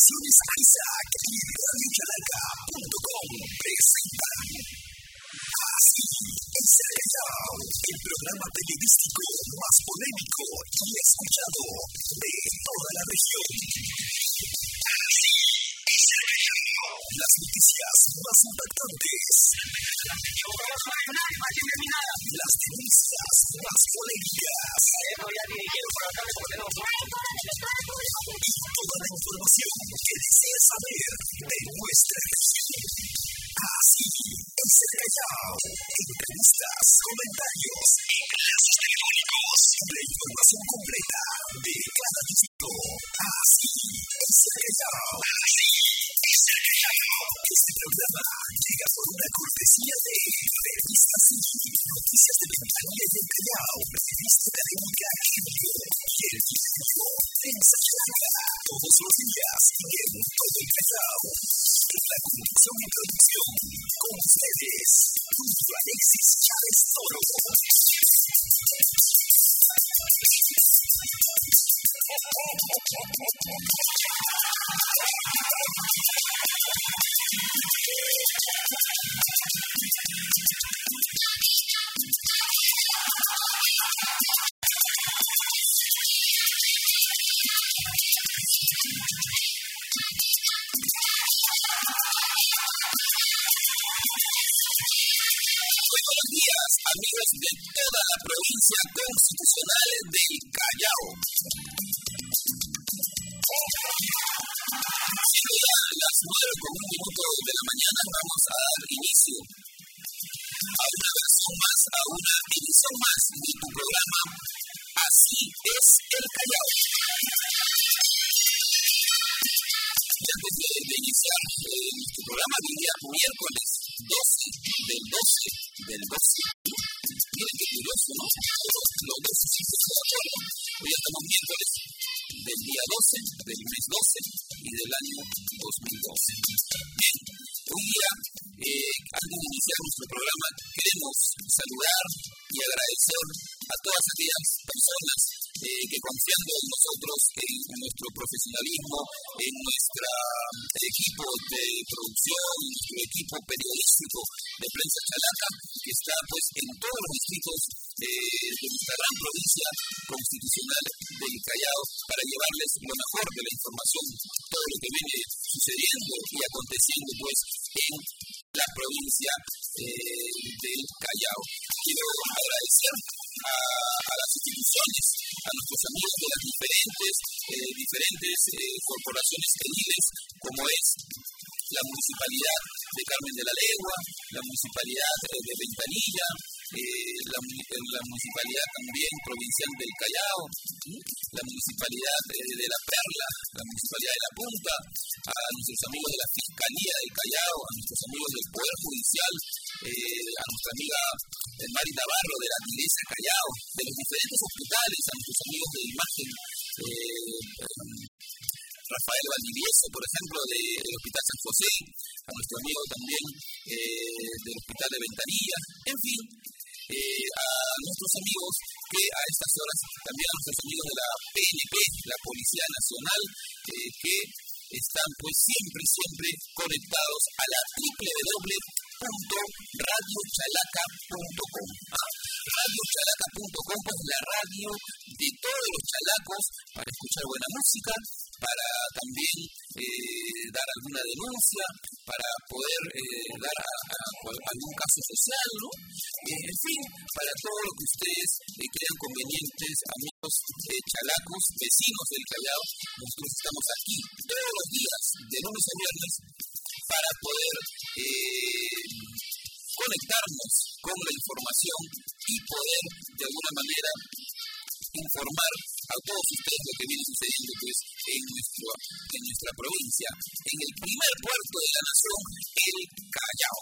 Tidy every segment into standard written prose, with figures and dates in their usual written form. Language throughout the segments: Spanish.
Producciones Isaac y RadioChalaca.com presentan Así es el Callao, el programa periodístico más polémico y escuchado de toda la región. Así es el Callao, las noticias más impactantes, las denuncias más polémicas y toda la información que deseas saber de nuestra región. Así es el Callao. Entrevistas, comentarios, enlaces telefónicos, la información completa de cada distrito. Así es el Callao. Así es el Callao. Este programa llega por una cortesía de Revista City, Noticias de Ventanilla y el Callao, Revista Académica Químico y el Químico Prensa Chalaca, todos los días y en todo el Callao. La conducción y producción con ustedes, junto a Alexis Chávez Toro. Amigos de toda la provincia constitucional del Callao. Siendo ya las 9:01 de la mañana, vamos a dar inicio a una edición más de tu programa Así es el Callao. Y antes de iniciar nuestro programa, el día miércoles 12 del 12. Miren qué curioso, ¿no? Los 12 cifras de acuerdo. Hoy estamos miércoles del día 12, del mes 12 y del año 2012. Bien, hoy día, antes de iniciar nuestro programa, queremos saludar y agradecer a todas aquellas personas que confiando en nosotros, en nuestro profesionalismo, en nuestro equipo de producción, en nuestro equipo periodístico de Prensa Chalaca, que está pues en todos los distritos de nuestra gran provincia constitucional del Callao, para llevarles lo mejor de la información, todo lo que viene sucediendo y aconteciendo pues en la provincia del Callao. Quiero agradecer a las instituciones, a nuestros amigos de las diferentes corporaciones ediles, como es la Municipalidad de Carmen de la Legua, la Municipalidad de Ventanilla, la Municipalidad también provincial del Callao, la Municipalidad de La Perla, la Municipalidad de La Punta, a nuestros amigos de la Fiscalía del Callao, a nuestros amigos del Poder Judicial, a nuestra amiga Mari Navarro de la Iglesia Callao, de los diferentes hospitales, a nuestros amigos de Imagen, Rafael Valdivieso, por ejemplo, del Hospital San José, a nuestro amigo también del Hospital de Ventanilla, en fin, a nuestros amigos que a estas horas, también a nuestros amigos de la PNP, la Policía Nacional, que están pues siempre conectados a la www.radiochalaca.com. Radiochalaca.com, pues la radio de todos los chalacos, para escuchar buena música, para también dar alguna denuncia, para poder dar algún caso social, ¿no? En fin, para todo lo que ustedes crean convenientes, amigos chalacos, vecinos del Callao, nosotros estamos aquí todos los días, de lunes a viernes, para poder conectarnos con la información y poder, de alguna manera, informar a todos ustedes lo que viene sucediendo pues, en nuestra provincia, en el primer puerto de la nación, el Callao.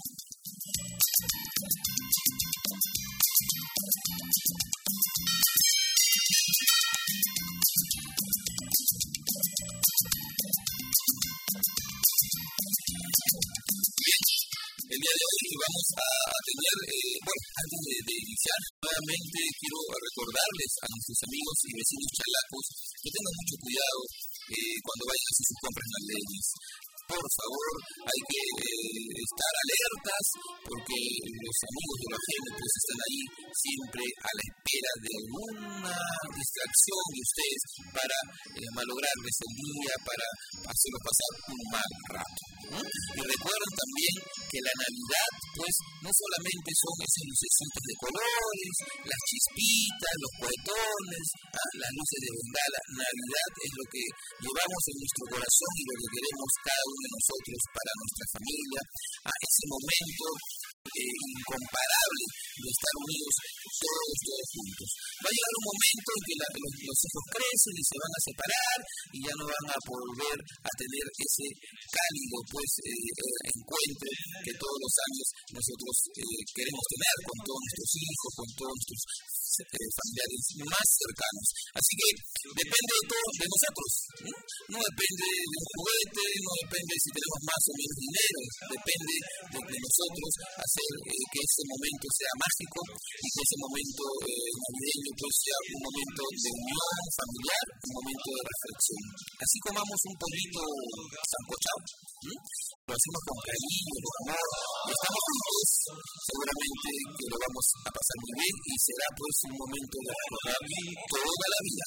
Bien, el día de hoy vamos a tener, antes de iniciar, nuevamente quiero recordarles a nuestros amigos y vecinos chalacos que tengan mucho cuidado cuando vayan a hacer sus compras navideñas. Por favor, hay que estar alertas porque los amigos de la gente pues están ahí siempre a la espera de alguna distracción de ustedes para malograrles el día, para hacerlos pasar un mal rato, ¿no? Y recuerden también que la Navidad pues no solamente son esos lucecitos de colores, las chispitas, los cohetones, las luces de bengala. Navidad es lo que llevamos en nuestro corazón y lo que queremos cada uno de nosotros para nuestra familia, a ese momento incomparable de estar unidos todos juntos. Va a llegar un momento en que los hijos crecen y se van a separar y ya no van a volver a tener ese cálido encuentro que todos los años nosotros queremos tener con todos nuestros hijos, con todos nuestros familiares más cercanos. Así que depende de todo de nosotros, ¿no? No depende de un juguete, no depende si tenemos más o menos dinero, depende de nosotros hacer que ese momento sea mágico y que ese momento navideño pues sea un momento de unión familiar, un momento de reflexión. Así comamos un poquito sancochado, lo hacemos con cariño, con amor, y estamos juntos, seguramente que lo vamos a pasar muy bien y será pues un momento de recordar toda la vida.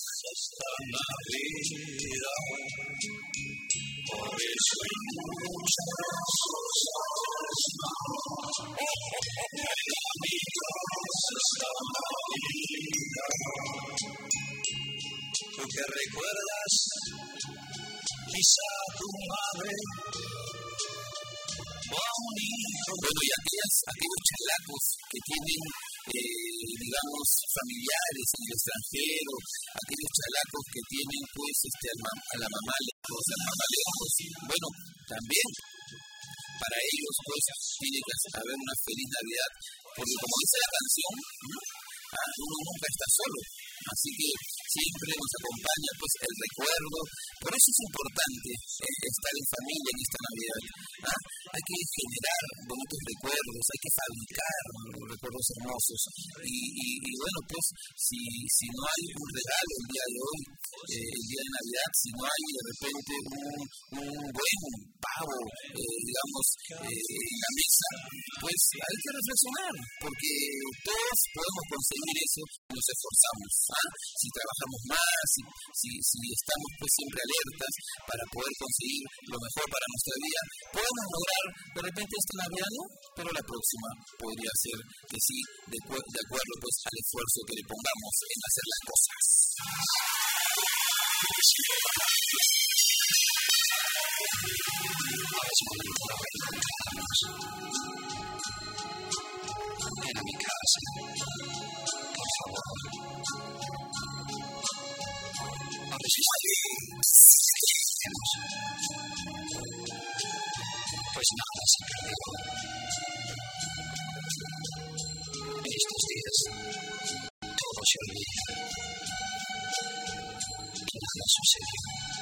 Por eso hay muchas cosas tú que recuerdas quizá tu madre o a un hijo. Bueno, y aquellos chalacos que tienen digamos familiares en el extranjero, aquellos chalacos que tienen pues a la mamá lejos, a la mamá lejos, bueno, también para ellos pues tiene que haber una feliz Navidad, porque como dice la canción, uno nunca está solo, así que siempre nos acompaña pues el recuerdo. Por eso es importante estar en familia en esta Navidad. Hay que generar bonitos recuerdos, hay que fabricar recuerdos hermosos y bueno, pues si no hay un regalo el día de hoy, el día de Navidad, si no hay de repente un buen pavo, digamos, en la mesa, pues hay que reflexionar, porque todos podemos conseguir eso si nos esforzamos, si trabajamos más, si estamos pues siempre alertas para poder conseguir lo mejor para nuestra vida, podemos lograr de repente esta Navidad, ¿no? Pero la próxima podría ser que sí, de acuerdo pues al esfuerzo que le pongamos en hacer las cosas. Ven a mi casa, por favor. A ver si pues nada se perdió. En estos días todo se olvida y nada sucedió.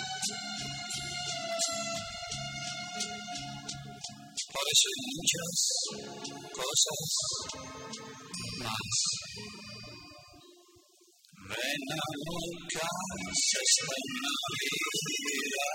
Por eso hay muchas cosas más. Ven a mi casa esta Navidad.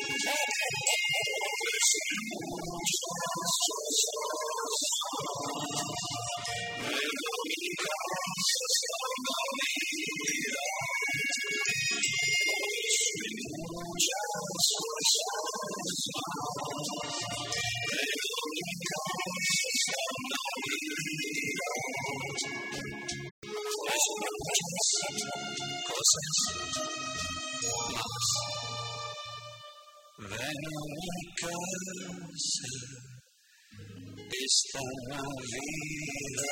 Ven a mi casa esta Navidad.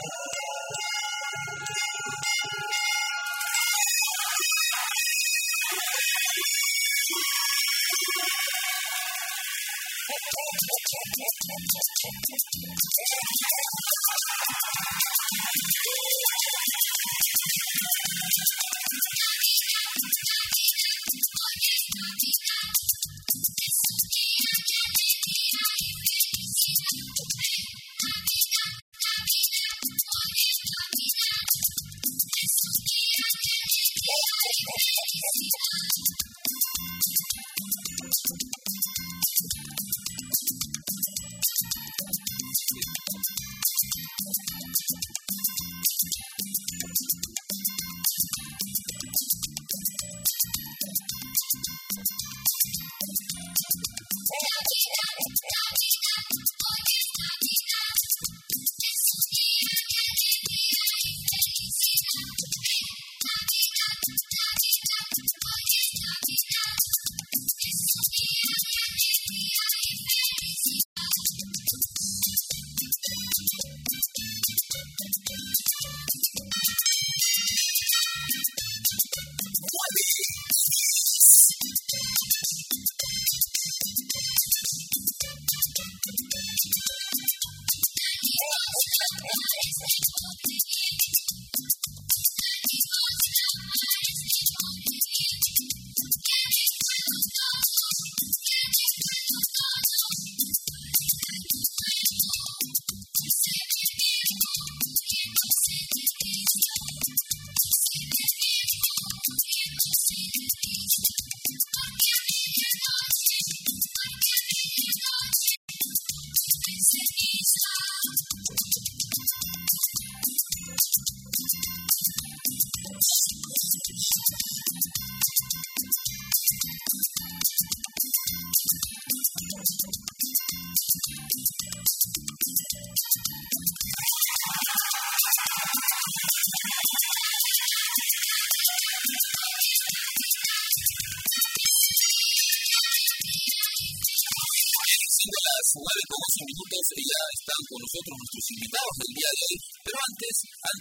minutos ya están con nosotros nuestros invitados del día de hoy, pero antes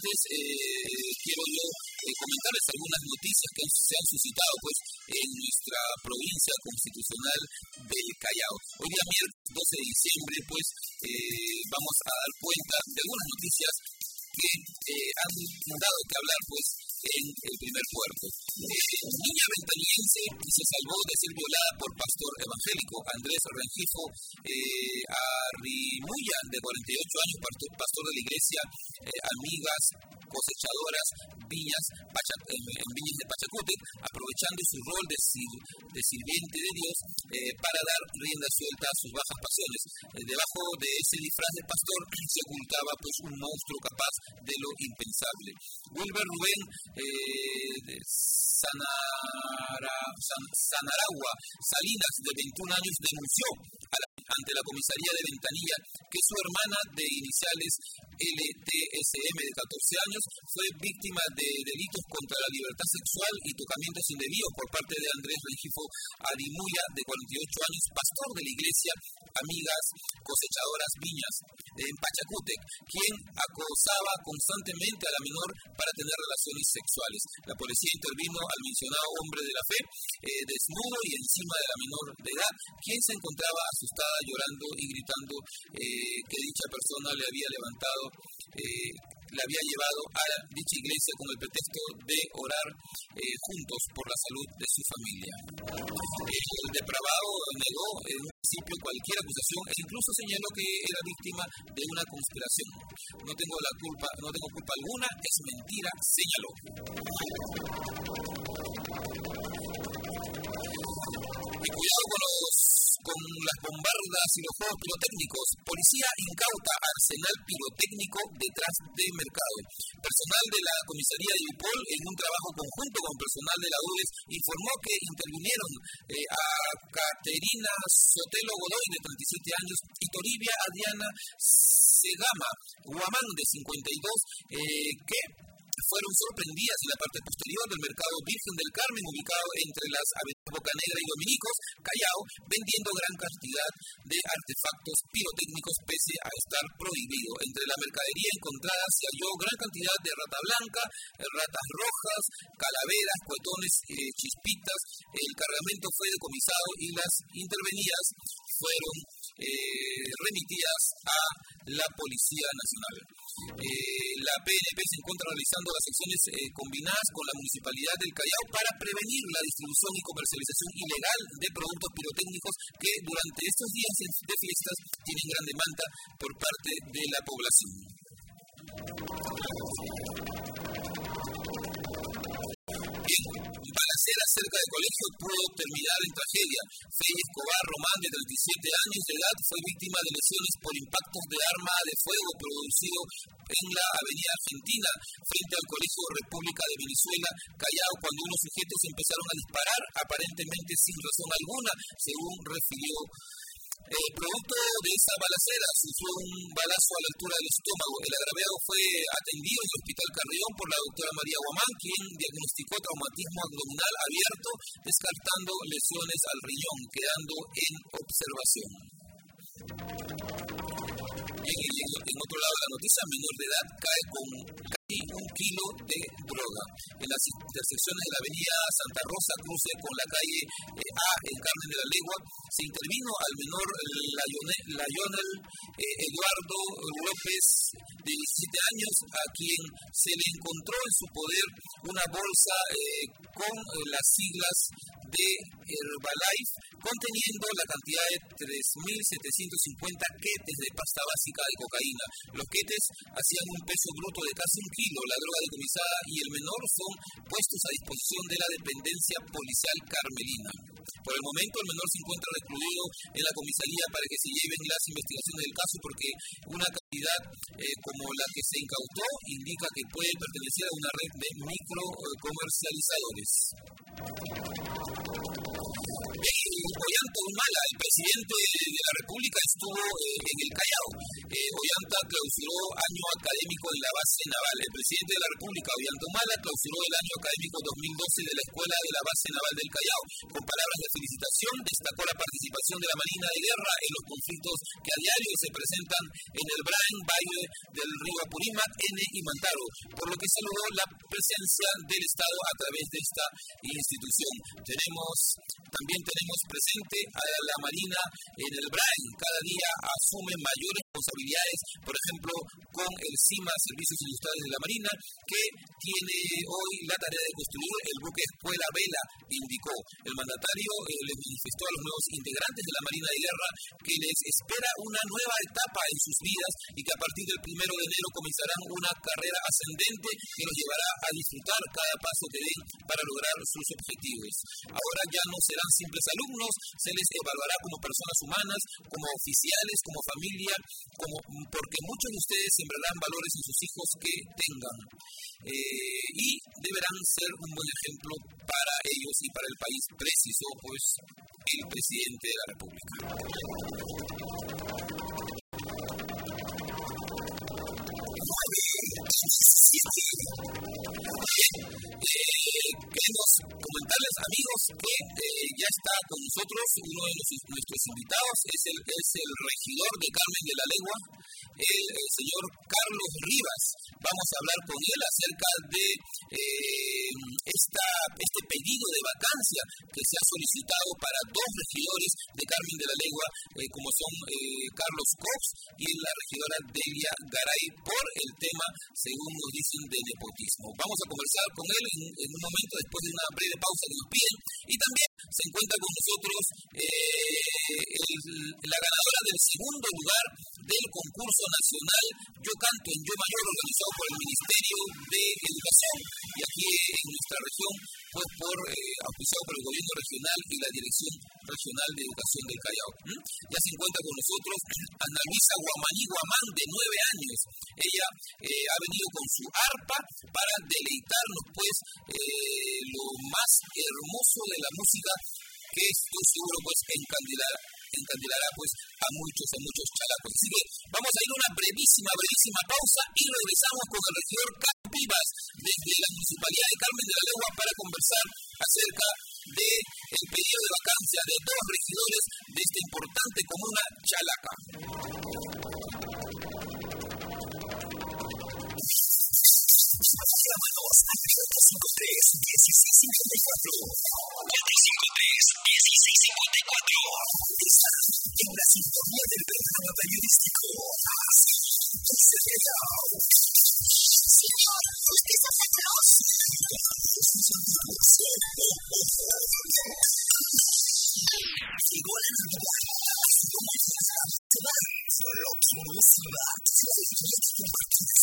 quiero yo comentarles algunas noticias que se han suscitado pues en nuestra provincia constitucional del Callao. Hoy día miércoles 12 de diciembre pues vamos a dar cuenta de algunas noticias que han dado que hablar pues en el primer puerto. Niña ventaniense se salvó de ser violada por pastor evangélico. Andrés Rengifo Arrimuya, de 48 años, pastor de la iglesia Amigas Cosechadoras Viñas en Viñas de Pachacútec, aprovechando su rol de sirviente de Dios para dar rienda suelta a sus bajas pasiones. Debajo de ese disfraz de pastor se ocultaba pues un monstruo capaz de lo impensable. Wilber Rubén Sanaragua Salinas, de 21 años, denunció ante la comisaría de Ventanilla que su hermana de iniciales LTSM, de 14 años, fue víctima de delitos contra la libertad sexual y tocamientos indebidos por parte de Andrés Rengifo Arimuya, de 48 años, pastor de la iglesia Amigas Cosechadoras Viñas en Pachacútec, quien acosaba constantemente a la menor para tener relaciones sexuales. La policía intervino al mencionado hombre de la fe, desnudo y encima de la menor de edad, quien se encontraba asustada, llorando y gritando que dicha persona le había llevado a dicha iglesia con el pretexto de orar juntos por la salud de su familia. El depravado negó en un principio cualquier acusación e incluso señaló que era víctima de una conspiración. No tengo culpa alguna, es mentira, señaló. Y cuidado con las bombardas y los juegos pirotécnicos. Policía incauta arsenal pirotécnico detrás de mercado. Personal de la comisaría de Yupol, en un trabajo conjunto con personal de la UDES, informó que intervinieron a Caterina Sotelo Godoy, de 37 años, y Toribia Adriana Segama Guamán, de 52, que fueron sorprendidas en la parte posterior del mercado Virgen del Carmen, ubicado entre las avenidas Bocanegra y Dominicos, Callao, vendiendo gran cantidad de artefactos pirotécnicos pese a estar prohibido. Entre la mercadería encontrada se halló gran cantidad de rata blanca, ratas rojas, calaveras, cohetones, chispitas. El cargamento fue decomisado y las intervenidas fueron remitidas a la Policía Nacional. La PNP se encuentra realizando las acciones combinadas con la Municipalidad del Callao para prevenir la distribución y comercialización ilegal de productos pirotécnicos que durante estos días de fiestas tienen gran demanda por parte de la población. Bien, balacera cerca del colegio pudo terminar en tragedia. Fey Escobar Román, de 37 años de edad, fue víctima de lesiones por impactos de arma de fuego producido en la avenida Argentina, frente al Colegio República de Venezuela, Callao, cuando unos sujetos empezaron a disparar, aparentemente sin razón alguna, según refirió. Producto de esa balacera, sufrió un balazo a la altura del estómago. El agraviado fue atendido en el Hospital Carrión por la doctora María Guamán, quien diagnosticó traumatismo abdominal abierto, descartando lesiones al riñón, quedando en observación. En otro lado de la noticia, menor de edad cae con casi 1 kilo de droga. En las intersecciones de la avenida Santa Rosa, cruce con la calle A en Carmen de la Legua, se intervino al menor Lionel Eduardo López, de 17 años, a quien se le encontró en su poder una bolsa con las siglas de Herbalife, conteniendo la cantidad de 3.750 quetes de pasta básica de cocaína. Los quetes hacían un peso bruto de casi 1 kilo. La droga decomisada y el menor son puestos a disposición de la dependencia policial carmelina. Por el momento, el menor se encuentra recluido en la comisaría para que se lleven las investigaciones del caso, porque una cantidad como la que se incautó indica que puede pertenecer a una red de microcomercializadores. Ollanta Humala, el presidente de la República, estuvo en el Callao. Ollanta clausuró año académico en la base naval. El presidente de la República, Ollanta Humala, clausuró el año académico 2012 de la Escuela de la Base Naval del Callao. Con palabras de felicitación, destacó la participación de la Marina de Guerra en los conflictos que a diario se presentan en el Brain, Valle del Río Apurímac, N y Mantaro, por lo que saludó la presencia del Estado a través de esta institución. También tenemos presente a la Marina en el Brain. Cada día asume mayores responsabilidades, por ejemplo, con el CIMA, Servicios Industriales de la Marina, que tiene hoy la tarea de construir el buque Escuela Vela, indicó. El mandatario les manifestó a los nuevos integrantes de la Marina de Guerra que les espera una nueva etapa en sus vidas y que a partir del 1 de enero comenzarán una carrera ascendente que los llevará a disfrutar cada paso que den para lograr sus objetivos. Ahora ya no serán simples alumnos, se les evaluará como personas humanas, como oficiales, como familia, porque muchos de ustedes sembrarán valores en sus hijos que tengan y deberán ser un buen ejemplo para ellos y para el país, precisó pues el presidente de la República. Queremos comentarles, amigos, que ya está con nosotros uno de nuestros invitados, es el regidor de Carmen de la Legua, el señor Carlos Rivas. Vamos a hablar con él acerca de este pedido de vacancia que se ha solicitado para 2 regidores de Carmen de la Legua, como son Carlos Cox y la regidora Delia Garay, por el tema, según nos dicen, de nepotismo. Vamos a conversar con él en un momento, después de una breve pausa que nos piden. Y también se encuentra con nosotros la ganadora del 2º lugar del concurso nacional Yo Canto en Yo Mayor, organizado por el Ministerio de Educación y aquí en nuestra región, pues auspiciado por el gobierno regional y la Dirección Regional de Educación del Callao. Ya se encuentra con nosotros Ana Luisa Guamaní Guamán, de 9 años. Ella ha venido con su arpa para deleitarnos pues lo más hermoso de la música, que estoy seguro pues encandilará pues a muchos chalacos. Así que vamos a ir a una brevísima pausa y regresamos con el regidor Carlos Rivas desde la Municipalidad de Carmen de la Legua para conversar acerca del pedido de vacancia de 2 regidores de esta importante comuna chalaca. Llámanos al 453-1654. 453-1654. Están en la sintonía del programa periodístico Así se Callao. Señor, ¿usted es Santa Claus? Llegó la Navidad.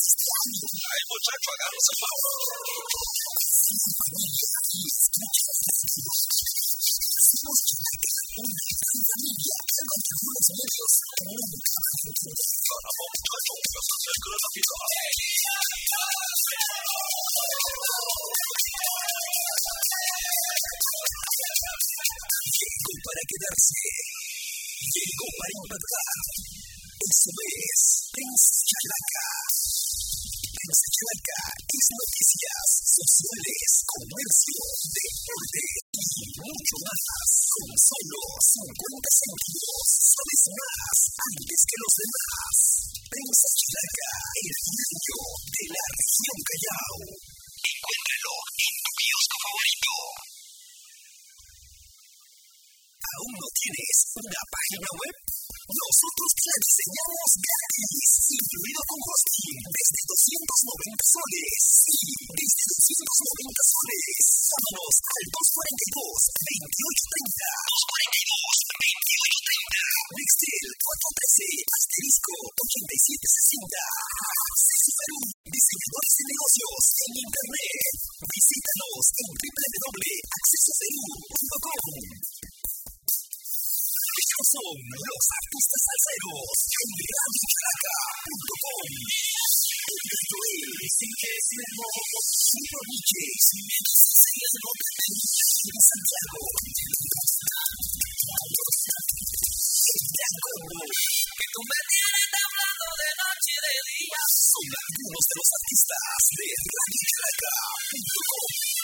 Ay, muchacho, agarros el favor. Llegó para quedarse. Llegó para impactar. Eso es Prensa Chalaca. Prensa Chalaca es noticias, sociales, comercio, deporte y mucho más. Con solo 50 centavos. Sabes más antes que los demás. Prensa Chalaca, el diario de la región Callao. Encuéntralo en tu kiosco favorito. ¿Aún no tienes una página web? Nosotros te la diseñamos gratis, incluido con hosting desde 290 soles. Sí, desde 290 soles. Llámanos al 242-2830. 242-2830. Nextel 413-8760. Ceci Perú, diseñadores de negocios en internet. Visítanos en www.accesoperú.com. Ellos son los artistas salseros en RadioChalaca.com. Super DJs, series de de Santiago. Que tú me tienes hablando de noche y de día. Son algunos de los artistas de RadioChalaca.com.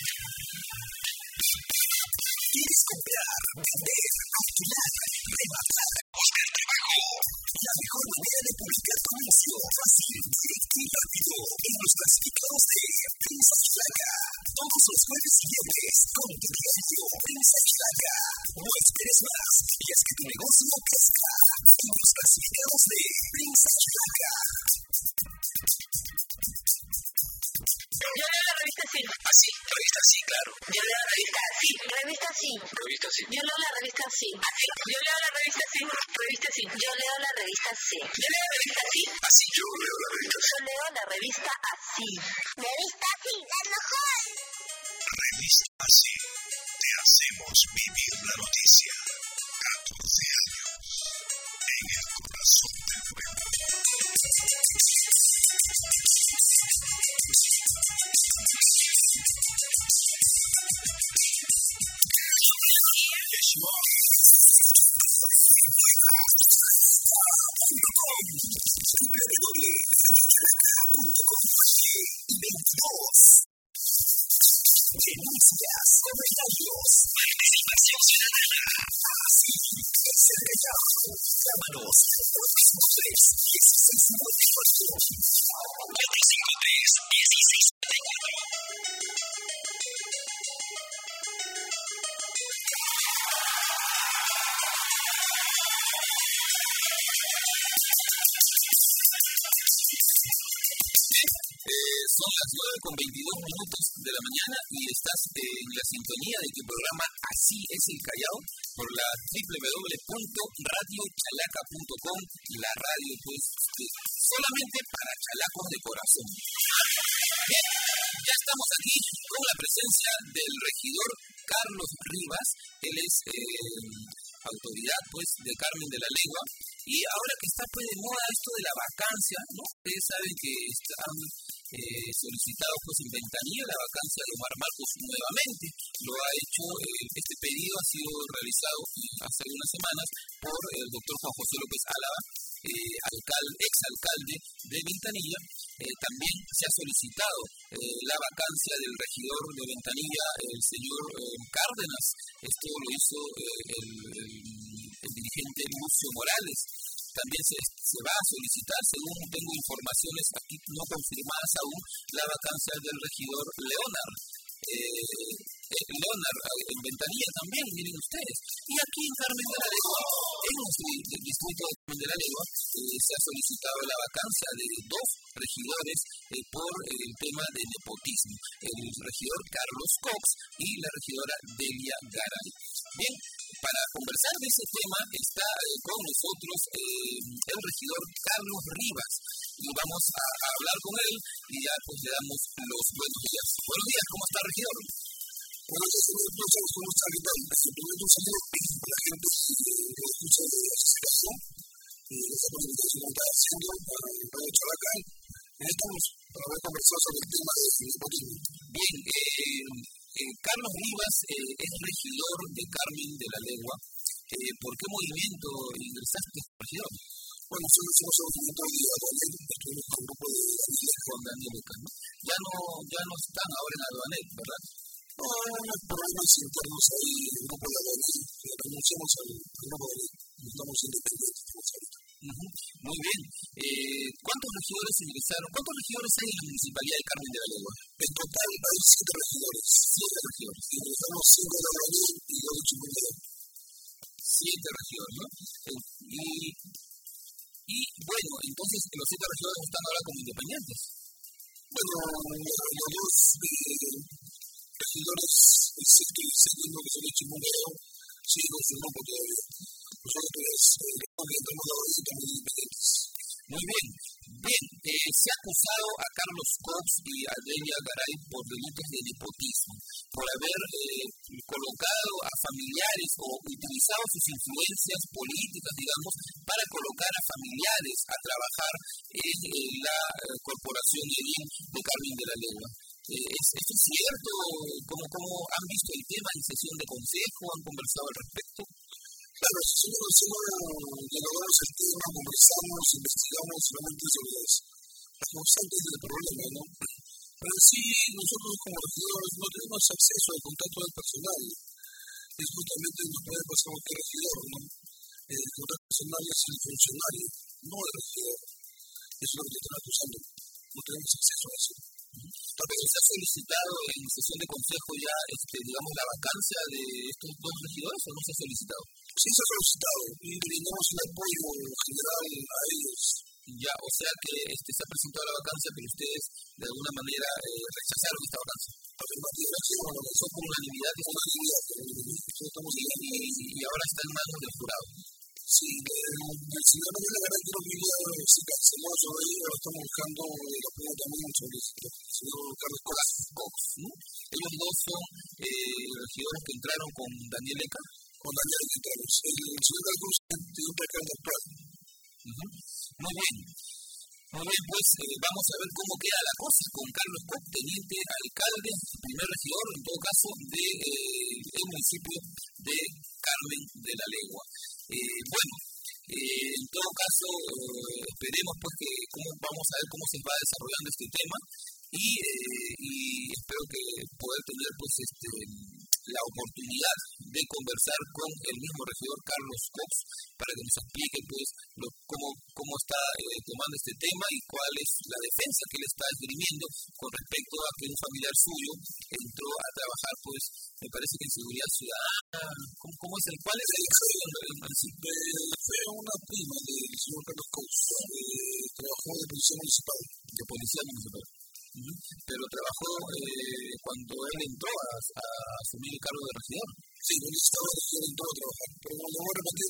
¿Quieres comprar, vender, alquilar, rematar, buscar trabajo? La mejor manera de publicar tu anuncio, fácil, directo y rápido, en los clasificados de Prensa Chalaca. Todos los jueves y viernes, con tu diario Prensa Chalaca. No esperes más y haz que tu negocio crezca. En los clasificados de Prensa Chalaca. Yo leo la revista Sí. ¿Ah, sí? Revista Sí, claro. Yo leo la revista Sí. Revista Sí. Revista Sí. Yo leo la revista Sí. Yo leo la revista Sí. Revista Sí. Yo leo la revista Sí. Yo leo la revista Sí. Así yo leo la revista Sí. Yo leo la revista Así. Revista Sí, la mejor. Revista Sí. Te hacemos vivir la noticia. 14 años. En el corazón del pueblo. Denuncias, comentarios, participación ciudadana. Así es el Callao. Llámanos al 453-1674. Son las 9:22 de la mañana y estás en la sintonía de tu programa Así es el Callao por la www.radiochalaca.com, la radio pues solamente para chalacos de corazón. Bien, ya estamos aquí con la presencia del regidor Carlos Rivas. Él es autoridad pues de Carmen de la Legua. Y ahora que está pues de moda esto de la vacancia, ¿no? Ustedes saben que están solicitado pues en ventanilla la vacancia de Omar Marcos nuevamente. Lo ha hecho, este pedido ha sido realizado hace algunas semanas por el doctor Juan José López Álava, exalcalde de Ventanilla. También se ha solicitado la vacancia del regidor de Ventanilla, el señor Cárdenas. Esto lo hizo el dirigente Lucio Morales. También se va a solicitar, según tengo informaciones aquí no confirmadas aún, la vacancia del regidor Leonard. Leonard, en Ventanilla también, miren ustedes. Y aquí en Carmen de la Legua, en el distrito de Carmen de la Legua, se ha solicitado la vacancia de 2 regidores por el tema de nepotismo. El regidor Carlos Cox y la regidora Delia Garay. Bien, para conversar de ese tema está con nosotros el regidor Carlos Rivas y vamos a hablar con él y ya pues le damos los buenos días. Buenos días, ¿cómo está, regidor? Buenos días, señor Rocha, ¿cómo está? ¿Qué tal? Primero un saludo a la gente que escucha de la situación y esta presentación que está haciendo para Radio Chalaca. Estamos para haber conversado sobre el tema de nepotismo. Bien, Carlos Rivas es regidor de Carmen de la Legua. ¿Por qué movimiento ingresaste a regidor? Bueno, nosotros somos el movimiento de Aduanet, estuvimos con un grupo de Daniel Eca, ¿no? Ya no están ahora en Aduanet, ¿verdad? No, hay problemas internos ahí, el grupo de Aduanet, renunciamos al grupo de estamos independientes, estamos ahorita. Muy bien. ¿Cuántos regidores ingresaron? ¿Cuántos regidores hay en la Municipalidad de Carmen de la Legua? En total hay 7 regidores. 7 regidores. Ingresamos 5 de Aduanet y 2 de Chimborazo. 7 regidores, ¿no? Y bueno, entonces los 7 regidores están ahora como independientes. Bueno, los 2 regidores, el sexto y el séptimo, que son de Chimborazo, siguen con su grupo todavía. Nosotros entramos a la voluntad muy independientes. Muy bien. Se ha acusado a Carlos Cox y a Delia Garay por delitos de nepotismo, por haber colocado a familiares o utilizado sus influencias políticas, digamos, para colocar a familiares a trabajar en la corporación de Carmen de la Legua. ¿Esto es cierto? ¿Cómo han visto el tema en sesión de consejo? ¿Han conversado al respecto? Claro, si dialogamos el tema, conversamos, investigamos realmente sobre las constantes del problema, ¿no? Pero sí, nosotros como regidores no tenemos acceso al contacto del personal. Es justamente nos puede pasar a cualquier regidor, ¿no? El contacto personal es el funcionario, no el regidor. Eso es lo que te están acusando. No tenemos acceso a eso. También se ha solicitado en sesión de consejo ya, digamos, la vacancia de estos 2 regidores, ¿o no se ha solicitado? Sí se ha solicitado y brindamos el apoyo general a ellos. Ya, o sea que se ha presentado la vacancia, pero ustedes de alguna manera rechazaron esta vacancia. Son por unanimidad. Y ahora está en manos del jurado. Sí, el señor Daniel Garay que nos vivía se canceló sobre ello, ahora estamos buscando el apoyo también sobre el señor Carlos Cox. Ellos 2 son regidores que entraron con Daniel Eca. Con Daniel Eca entramos. El señor Carlos tiene un pecado de plata. Muy bien, pues vamos a ver cómo queda la cosa con Carlos Cox, teniente alcalde, primer regidor, en todo caso, del municipio de Carmen de la Legua. En todo caso, esperemos pues vamos a ver cómo se va desarrollando este tema y espero que poder tener pues la oportunidad de conversar con el mismo regidor Carlos Cox para que nos explique pues cómo está tomando este tema y cuál es la defensa que él está esgrimiendo con respecto a que un familiar suyo entró a trabajar pues me parece que en seguridad ciudadana. ¿Cómo es cuál es el caso en sí? Fue una prima del señor Carlos Cox, trabajó de policía municipal. Pero trabajó cuando él entró a asumir el cargo de regidor. Sí, cuando estaba regidor entró a trabajar. Pero como le voy a repetir,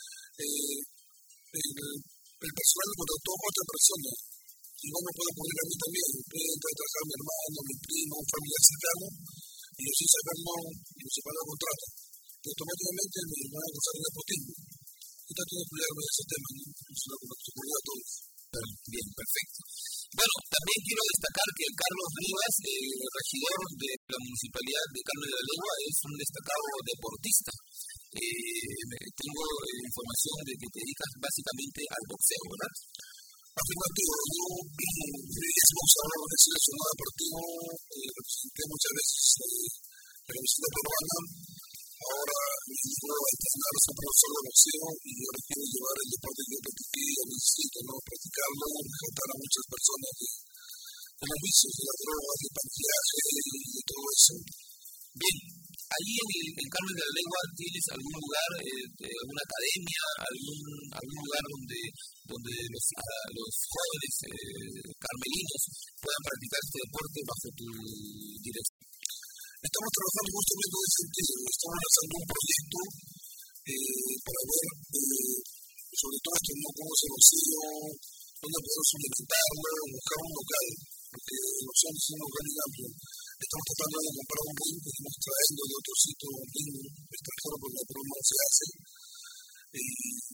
el personal contrató a 4 personas. Igual me puede ocurrir a mí también. Puede entrar a trabajar mi hermano, mi primo, un familiar cercano, y yo sin saberlo, y nos separan el contrato. Y automáticamente me van a acusar de nepotismo. Y trato de cuidarme de ese tema, ¿no? Es lo que nos ocurrió a todos. Bien, perfecto. Bueno, también quiero destacar que Carlos Rivas, regidor de la Municipalidad de Carmen de la Legua, es un destacado deportista. Tengo información de que te dedicas básicamente al boxeo, ¿verdad? Afirmativo, yo es boxeador, he seleccionado deportivo, representé muchas veces la Universidad Peruana. Ahora me dedico a entrenar a profesor de boxeo y ahora quiero llevar el deporte que yo practiqué al distrito, ¿no? Practicarlo, rescatar a muchas personas de los vicios, de las drogas, del panquillaje y de todo eso. Bien, ahí en Carmen de la Legua tienes algún lugar, alguna academia, algún lugar donde los jóvenes carmelinos puedan practicar este deporte bajo tu dirección. Estamos trabajando justamente en ese sentido, estamos lanzando un proyecto para ver sobre todo esto, ¿no? Cómo se bolsillo, dónde podemos implementarlo, buscar un local, porque los años son un lugar amplio. Estamos tratando de comprar un ring que estamos trayendo de otro sitio, un ring extranjero, porque la Perú no se hace, y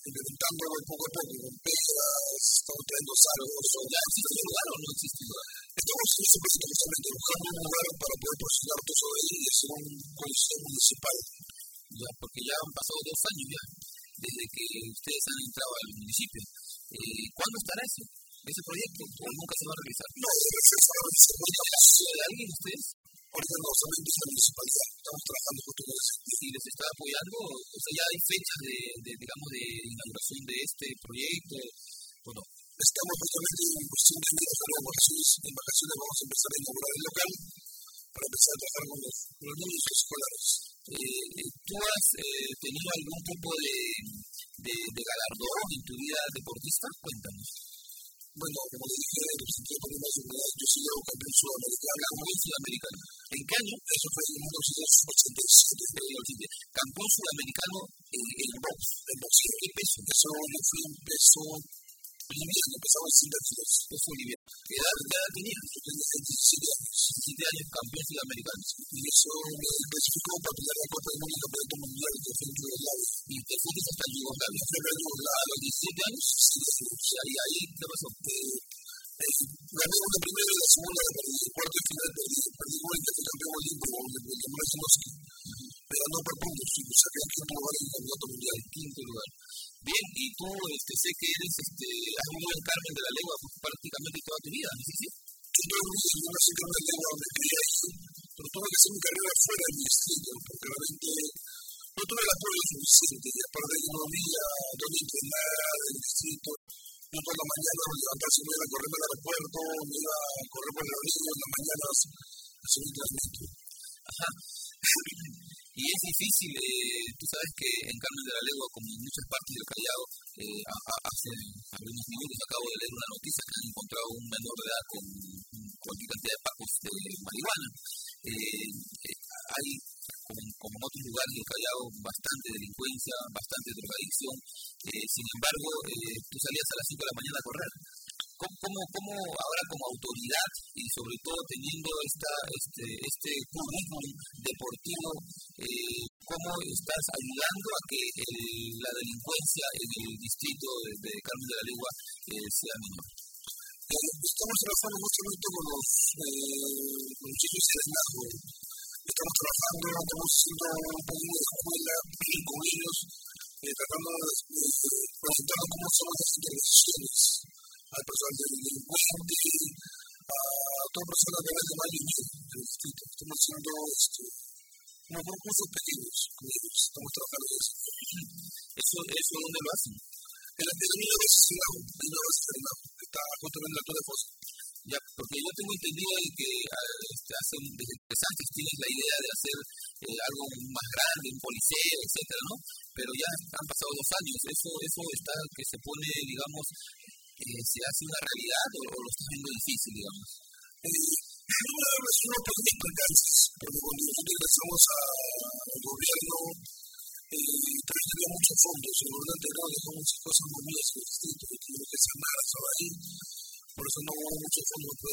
implementándolo poco a poco, con piedras, estamos trayendo salvos. ¿Ya existe el lugar o no existe el lugar? Estamos en ese proyecto justamente buscando un lugar para poder procesar todo eso de ahí y hacer un coliseo municipal. Ya, porque ya han pasado 2 años ya, desde que ustedes han entrado al municipio. ¿Cuándo estará ese proyecto? ¿O nunca se va a realizar? No, se va a realizar. ¿De alguien ustedes? Ahorita no, solamente es la municipalidad. Estamos trabajando justo con eso. ¿Y les está apoyando? O sea, ya hay fechas digamos, de inauguración de este proyecto, ¿o no? Estamos justamente en cuestión de días de vacaciones. En vacaciones vamos a empezar a inaugurar el local para empezar a trabajar con los niños escolares. ¿Tú has tenido algún tipo de galardón en tu vida deportista? Cuéntanos. Bueno, como le dije, representé por una seguridad, yo soy campeón sudamericano. Campeón sudamericano. ¿En qué año? Eso fue en 1987. Campeón sudamericano en box. En box. ¿Qué peso? Eso yo fui un peso liviano, empezaba en 100 kilos. Peso liviano. ¿Qué edad tenías? Yo tenía 17 años. 17 años, campeón sudamericano. Y eso me clasificó para pelear la Copa del Mundo y Campeonato Mundial que fue en Yugoslavia. ¿Y te fuiste hasta Yugoslavia? Fue en Yugoslavia. ¿A los 17 años? Sí. ¿Y ahí qué pasó? Gané una primera y la segunda la perdí. El cuarto y final perdí igual que fue campeón olímpico de Murajinovski. Pero no por puntos, y saqué el quinto lugar en el Campeonato Mundial. Quinto lugar. Bien, y tú sé que eres, has vivido en Carmen de la Legua prácticamente toda tu vida, ¿no es así? Yo nací en Carmen de la Legua, me crié ahí, pero tuve que hacer mi carrera fuera de mi distrito, porque realmente no tuve el apoyo suficiente, y aparte de que no había donde entrenar en el distrito. Yo por la mañana me levantarse, me iba a correr al aeropuerto, me iba a correr por el río en las mañanas, hacer un transmito. Ajá. Y es difícil, tú sabes que en Carmen de la Legua, como en muchas partes del Callao, hace algunos minutos acabo de leer una noticia que han encontrado un menor de edad con cualquier cantidad de pacos de marihuana. Hay, como en otros lugares del Callao, bastante delincuencia, bastante drogadicción. Sin embargo, tú salías a las 5 de la mañana a correr. ¿Cómo ahora como autoridad y sobre todo teniendo este currículum deportivo, cómo estás ayudando a que la delincuencia en el distrito de Carmen de la Legua sea menor? Estamos trabajando justamente con los chicos de Serenazgo. Estamos trabajando, estamos haciendo un poquito de escuela con ellos, tratando de presentar cómo son las intervenciones al personal del delincuente, a toda persona que vaya mal vivir del distrito. Estamos haciendo unos cursos pequeños con ellos, estamos trabajando en eso. ¿Eso dónde lo hacen? En la niña de Serenazgo, que está justamente en la altura de Fosa. Ya, porque yo tengo entendido de que desde que empezaste tienes la idea de hacer algo más grande, un coliseo, etcétera, ¿no? Pero ya han pasado 2 años, eso está que se pone, digamos, se hace una realidad o lo estás viendo difícil, digamos. No podemos percances, porque cuando nosotros ingresamos al gobierno, tenía muchos fondos, el gobierno anterior dejó muchas cosas movidas en el distrito y tuvimos que sanar eso ahí. Por eso no hubo muchos fondos para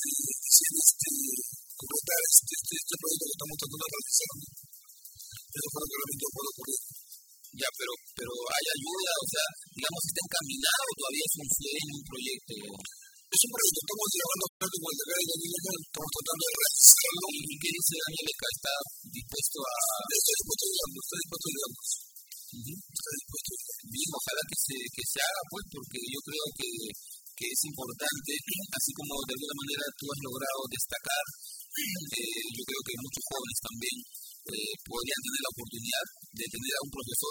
completar este proyecto que estamos tratando de realizar. Eso fue lo que realmente puedo ocurrir. Ya, pero hay ayuda, o sea, digamos, está encaminado o todavía es un sueño, un proyecto. Es un proyecto, estamos llevando a cabo con el deber de Daniel Leca, estamos tratando de realizarlo. ¿Y qué dice Daniel Leca? ¿Está dispuesto a...? Está dispuesto a ayudarnos, está dispuesto a ayudarnos. Está dispuesto a ayudarnos. Bien, ojalá que se haga, pues, porque yo creo que es importante, así como de alguna manera tú has logrado destacar, yo creo que muchos jóvenes también podrían tener la oportunidad de tener a un profesor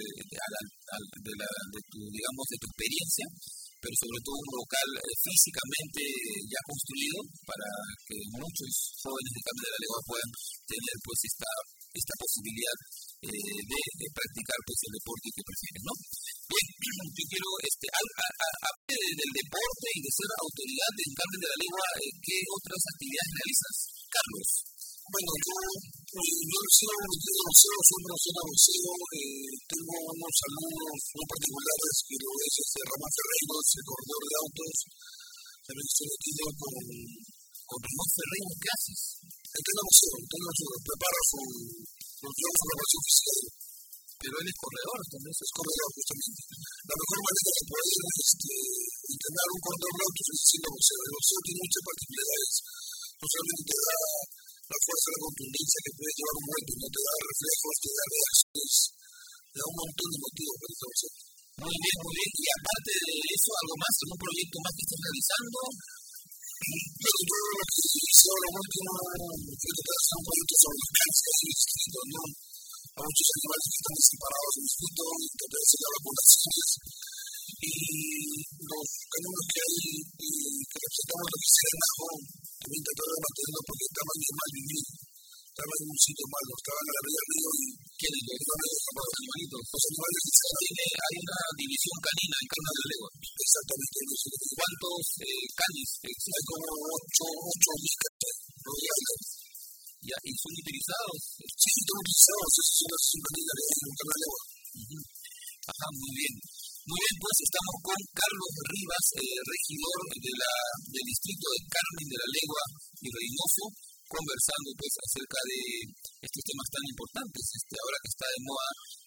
de tu experiencia, pero sobre todo un local físicamente ya construido para que muchos jóvenes de Carmen de la Legua puedan tener pues esta posibilidad de practicar pues el deporte que prefieren, ¿no? Bien, yo quiero, aparte del deporte y de ser autoridad en Carmen de la Legua, ¿qué otras actividades realizas, Carlos? Bueno, yo sigo metido en boxeo, soy un profesor de boxeo, tengo unos alumnos muy particulares que lo es Ramón Ferreiros, el corredor de autos, también estoy metido con Ramón Ferreiros, ¿qué haces? Entreno boxeo, preparo su preparación física. Pero él es corredor, también es corredor, justamente. La mejor manera de poder entrenar un corredor de autos es haciendo boxeo. El boxeo tiene muchas particularidades. No solamente te da la fuerza, la contundencia que puede llevar un golpe, no te da reflejos, te da reacciones, te da un montón de motivos para estar boxeo. Muy bien, muy bien. Y aparte de eso, ¿algo más? ¿Algún proyecto más que estés realizando? Bueno, yo lo que hice ahora último, quiero tratar de hacer un proyecto sobre los canes que hay en el distrito, ¿no? A muchos animales que están desamparados en el distrito, tratar de hacer las vacunaciones. Y los caninos que hay, que representamos lo que es el Najo, también tratar de mantenerlo porque estaban bien mal vividos. Estaban en un sitio malo, estaban a la orilla del río y ¿Quiénes los animalitos? Los animales que están ahí. Hay una división canina en Carmen de la Legua. Exactamente. ¿Cuántos canis existen? Hay como 8.000 canis. Ya, ¿y son utilizados? Sí, son utilizados. Esa es una asociación canina que hay en Carmen de la Legua. Ajá, muy bien. Muy bien, pues estamos con Carlos Rivas, regidor del distrito de Carmen de la Legua y Reynoso, conversando pues acerca de estos temas tan importantes, ahora que está de moda,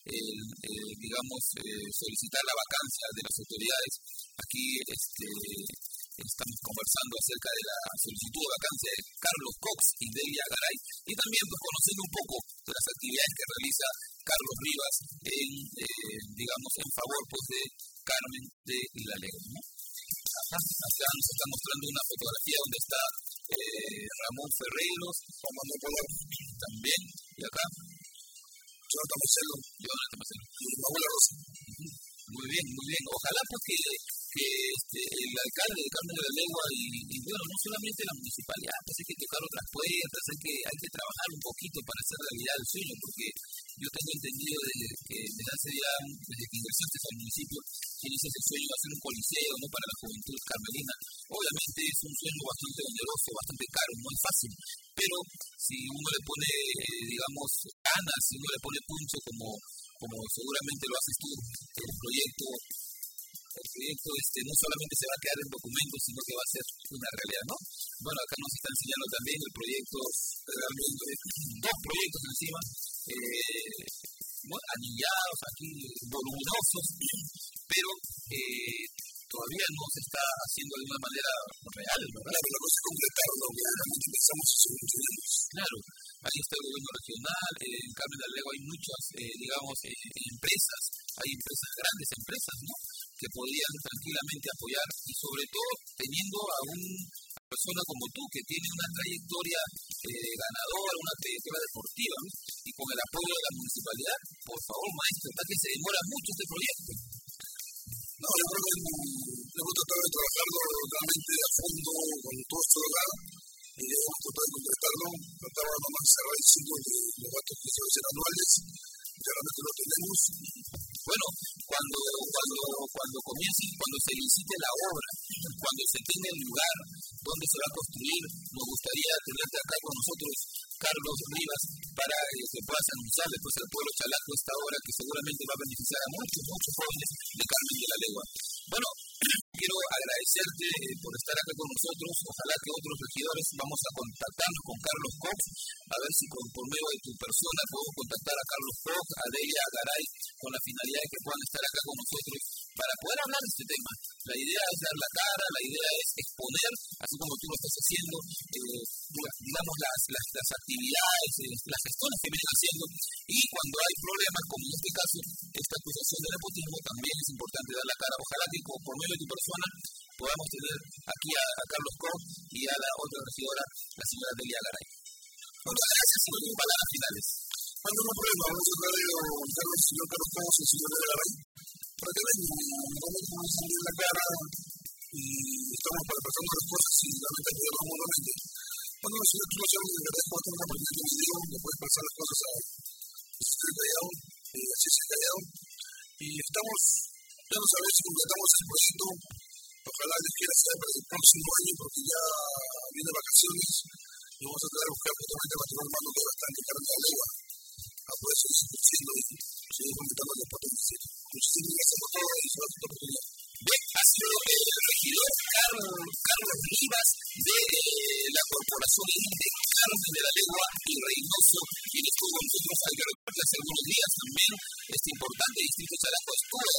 solicitar la vacancia de las autoridades. Aquí estamos conversando acerca de la solicitud de vacancia de Carlos Cox y Delia Garay, y también pues conociendo un poco de las actividades que realiza Carlos Rivas en favor pues de Carmen de la Legua, ¿no? Acá nos está mostrando una fotografía donde está Ramón Ferreiros, también, y acá Jonathan Marcelo y Manuela Rosa. Muy bien, muy bien. Ojalá pues que el alcalde de Carmen de la Legua y bueno, no solamente la municipalidad, pues hay que tocar otras puertas, hay que trabajar un poquito para hacer realidad el sueño, porque yo tengo entendido desde que ingresaste al municipio, tienes ese sueño de hacer un coliseo, ¿no? Para la juventud carmelina. Obviamente es un sueño bastante oneroso, bastante caro, no es fácil, pero si uno le pone, ganas, si uno le pone puncho como seguramente lo haces tú, el proyecto no solamente se va a quedar en documentos, sino que va a ser una realidad, ¿no? Bueno, acá nos está enseñando también el proyecto, realmente, dos proyectos encima, anillados aquí, voluminosos, pero todavía no se está haciendo de una manera real, ¿verdad? Claro, la cosa es concretarlo, realmente pensamos eso mucho menos. Claro, ahí está el gobierno regional, en Carmen de la Legua hay muchas, empresas, hay grandes empresas, ¿no? Que podrían tranquilamente apoyar y sobre todo teniendo a una persona como tú que tiene una trayectoria ganadora, una trayectoria deportiva, ¿no? Y con el apoyo de la municipalidad, por favor, maestro, está que se demora mucho este proyecto. No, yo creo que hemos tratado de trabajarlo realmente a fondo con todo esto logrado y hemos tratado de concretarlo. Trataba nomás de cerrar diciendo que los gastos que se van a ser anuales, ya realmente lo tenemos. Bueno, cuando comience, cuando se licite la obra, cuando se tenga el lugar donde se va a construir, nos gustaría tenerte acá con nosotros, Carlos Rivas, para que puedas anunciar después al pueblo chalaco esta obra que seguramente va a beneficiar a muchos jóvenes de Carmen de la Legua. Bueno, quiero agradecerte por estar acá con nosotros. Ojalá que otros regidores vamos a contactarnos con Carlos Cox, a ver si por medio de tu persona podemos contactar a Carlos Cox, a Delia Garay, con la finalidad de que puedan estar acá con nosotros para poder hablar de este tema. La idea es dar la cara, la idea es exponer, así como tú lo estás haciendo, las actividades, las gestiones que vienen haciendo, y cuando hay problemas, como en este caso, esta acusación de nepotismo, también es importante dar la cara. Ojalá que por medio de tu persona podamos tener aquí a Carlos Cox y a la otra regidora, la señora Delia Garay. Muchas gracias y con palabras finales. Bueno, no hay problema, vamos a traer al señor Carlos Cox y al señor Delia Garay para que vengan y vamos a salir la cara y estamos para pasando las cosas y realmente ayudamos mutuamente. Bueno, si no, tú no sabes, de verdad, cuando tengo una oportunidad de video, me puedes pasar las cosas a César Callao, a César Callao, y estamos, ya no sabemos si completamos el proyecto, ojalá Dios quiera sea para el próximo año, porque ya viene vacaciones, y vamos a tratar de buscar justamente a nuestro hermano que va a estar en Carmen de la Legua, a poder seguir discutiendo y seguir completando el potencial. Muchísimas gracias por todo y por esta oportunidad. Bien, ha sido el regidor Carlos Rivas de la Corporación de Carmen de la Legua y Reynoso, quien estuvo con nosotros al que recuerda hace algunos días también,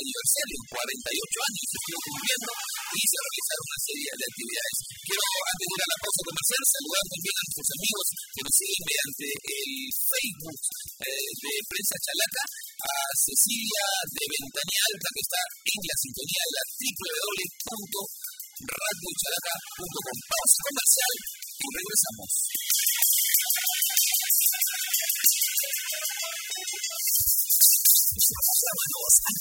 aniversario, 48 años se estuvo cumpliendo y se realizaron una serie de actividades. Quiero, antes de ir a la pausa comercial, saludar también a nuestros amigos que nos siguen mediante el Facebook de Prensa Chalaca, a Cecilia de Ventania Alta, que está en la sintonía de la www.radiochalaca.com. Pausa comercial y regresamos. Llámanos al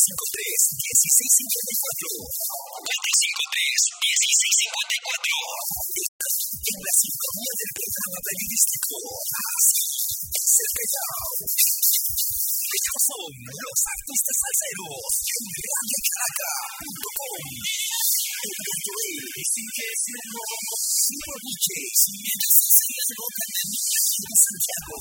453-1654. 453-1654. En la sintonía del programa periodístico El Callao. Estos son los artistas salseros en radiochalaca.com. Super DJs, mientras se locan en Santiago.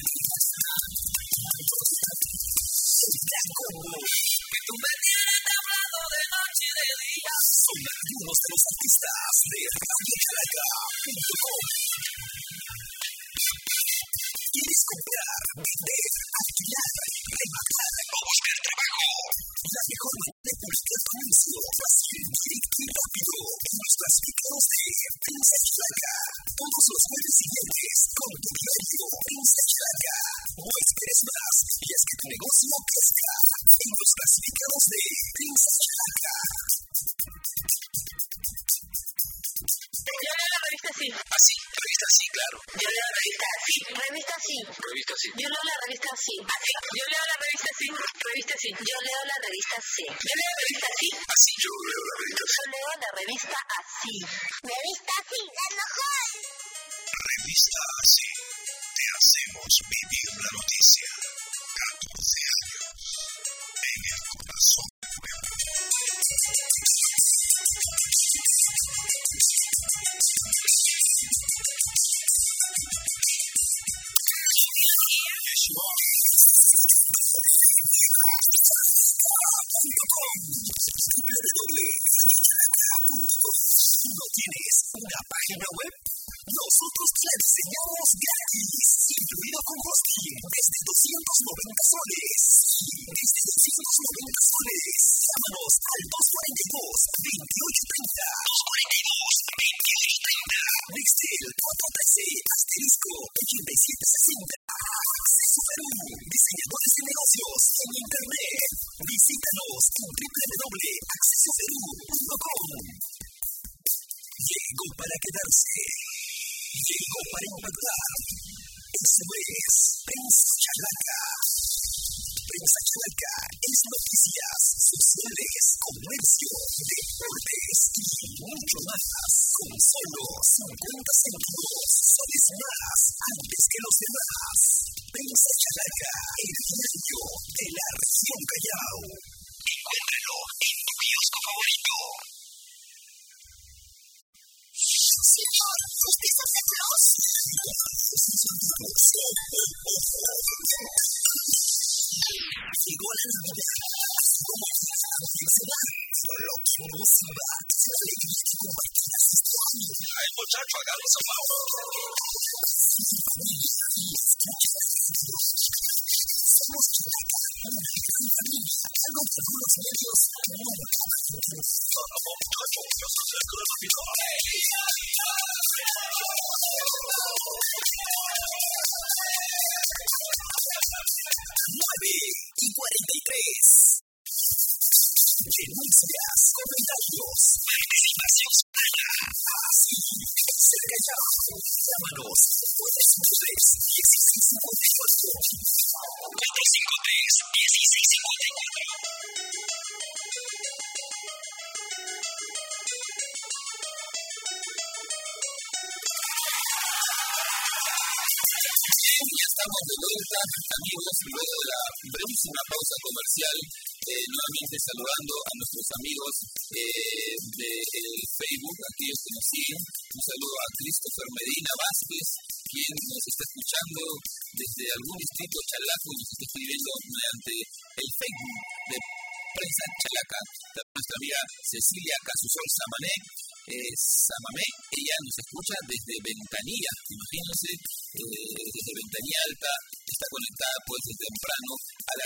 Que tu mañana te ha hablado de noche y de día. Son algunos de los artistas de radiochalaca.com. ¿Quieres comprar, vender, alquilar, rematar o buscar trabajo? La mejor manera de publicar comercio fácil, directo y rápido en los clasificados de Prensa Chalaca. Todos los jueves y viernes con tu diario Prensa Chalaca. No esperes más y haz que tu negocio crezca en los clasificados de Prensa Chalaca. Yo leo la revista Sí. Ah, sí, revista Sí, claro. Yo leo la revista Sí. Revista Sí. Revista Sí. Yo leo la revista Sí. Yo leo la revista Sí. Revista Sí. Yo leo la revista Sí. Yo leo la revista Sí. Así yo leo la revista Sí. Yo leo la revista Así. Revista Sí, la mejor. Revista Así. Te hacemos vivir la noticia. 14 años. En el corazón del pueblo. ¿No tienes una página web? Nosotros te la diseñamos gratis, incluido con hosting, desde 290 soles. Desde 290 soles. Llámanos al 242-2830. 242-2830. Nextel 413-8760. Acceso Perú. Diseñadores de negocios en Internet. Visítanos en www.accesoperú.com. Llegó para quedarse. Llegó para impactar. Eso es Prensa Chalaca. Prensa Chalaca es noticias, sociales, comercio, deportes y mucho más. Con solo 50 céntimos. Soles más antes que los demás. Prensa Chalaca, el diario de la región Callao. Encuéntralo en tu kiosco favorito. Señor, ¿usted es Santa Claus? Llegó la Navidad. Como felicidad. Lo que nos va es la alegría que compartirás este año. Ay, muchacho, agarra su pavo. Somos Chalaca, una gran familia. Algo que algunos medios nunca imaginan. Muchacho, yo soy el de la vida. Denuncias, comentarios, participación ciudadana. Así es el Callao. Llámanos 453-1654. Ya estamos de vuelta, amigos, luego de la brevísima pausa comercial. Nuevamente saludando a nuestros amigos del Facebook, aquellos que nos siguen. Un saludo a Christopher Medina Vázquez, quien nos está escuchando desde algún distrito chalaco y nos está escribiendo mediante el Facebook de Prensa Chalaca. Nuestra amiga Cecilia Casusol Samamé, ella nos escucha desde Ventanilla, imagínense, desde Ventanilla Alta, está está conectada pues desde temprano a la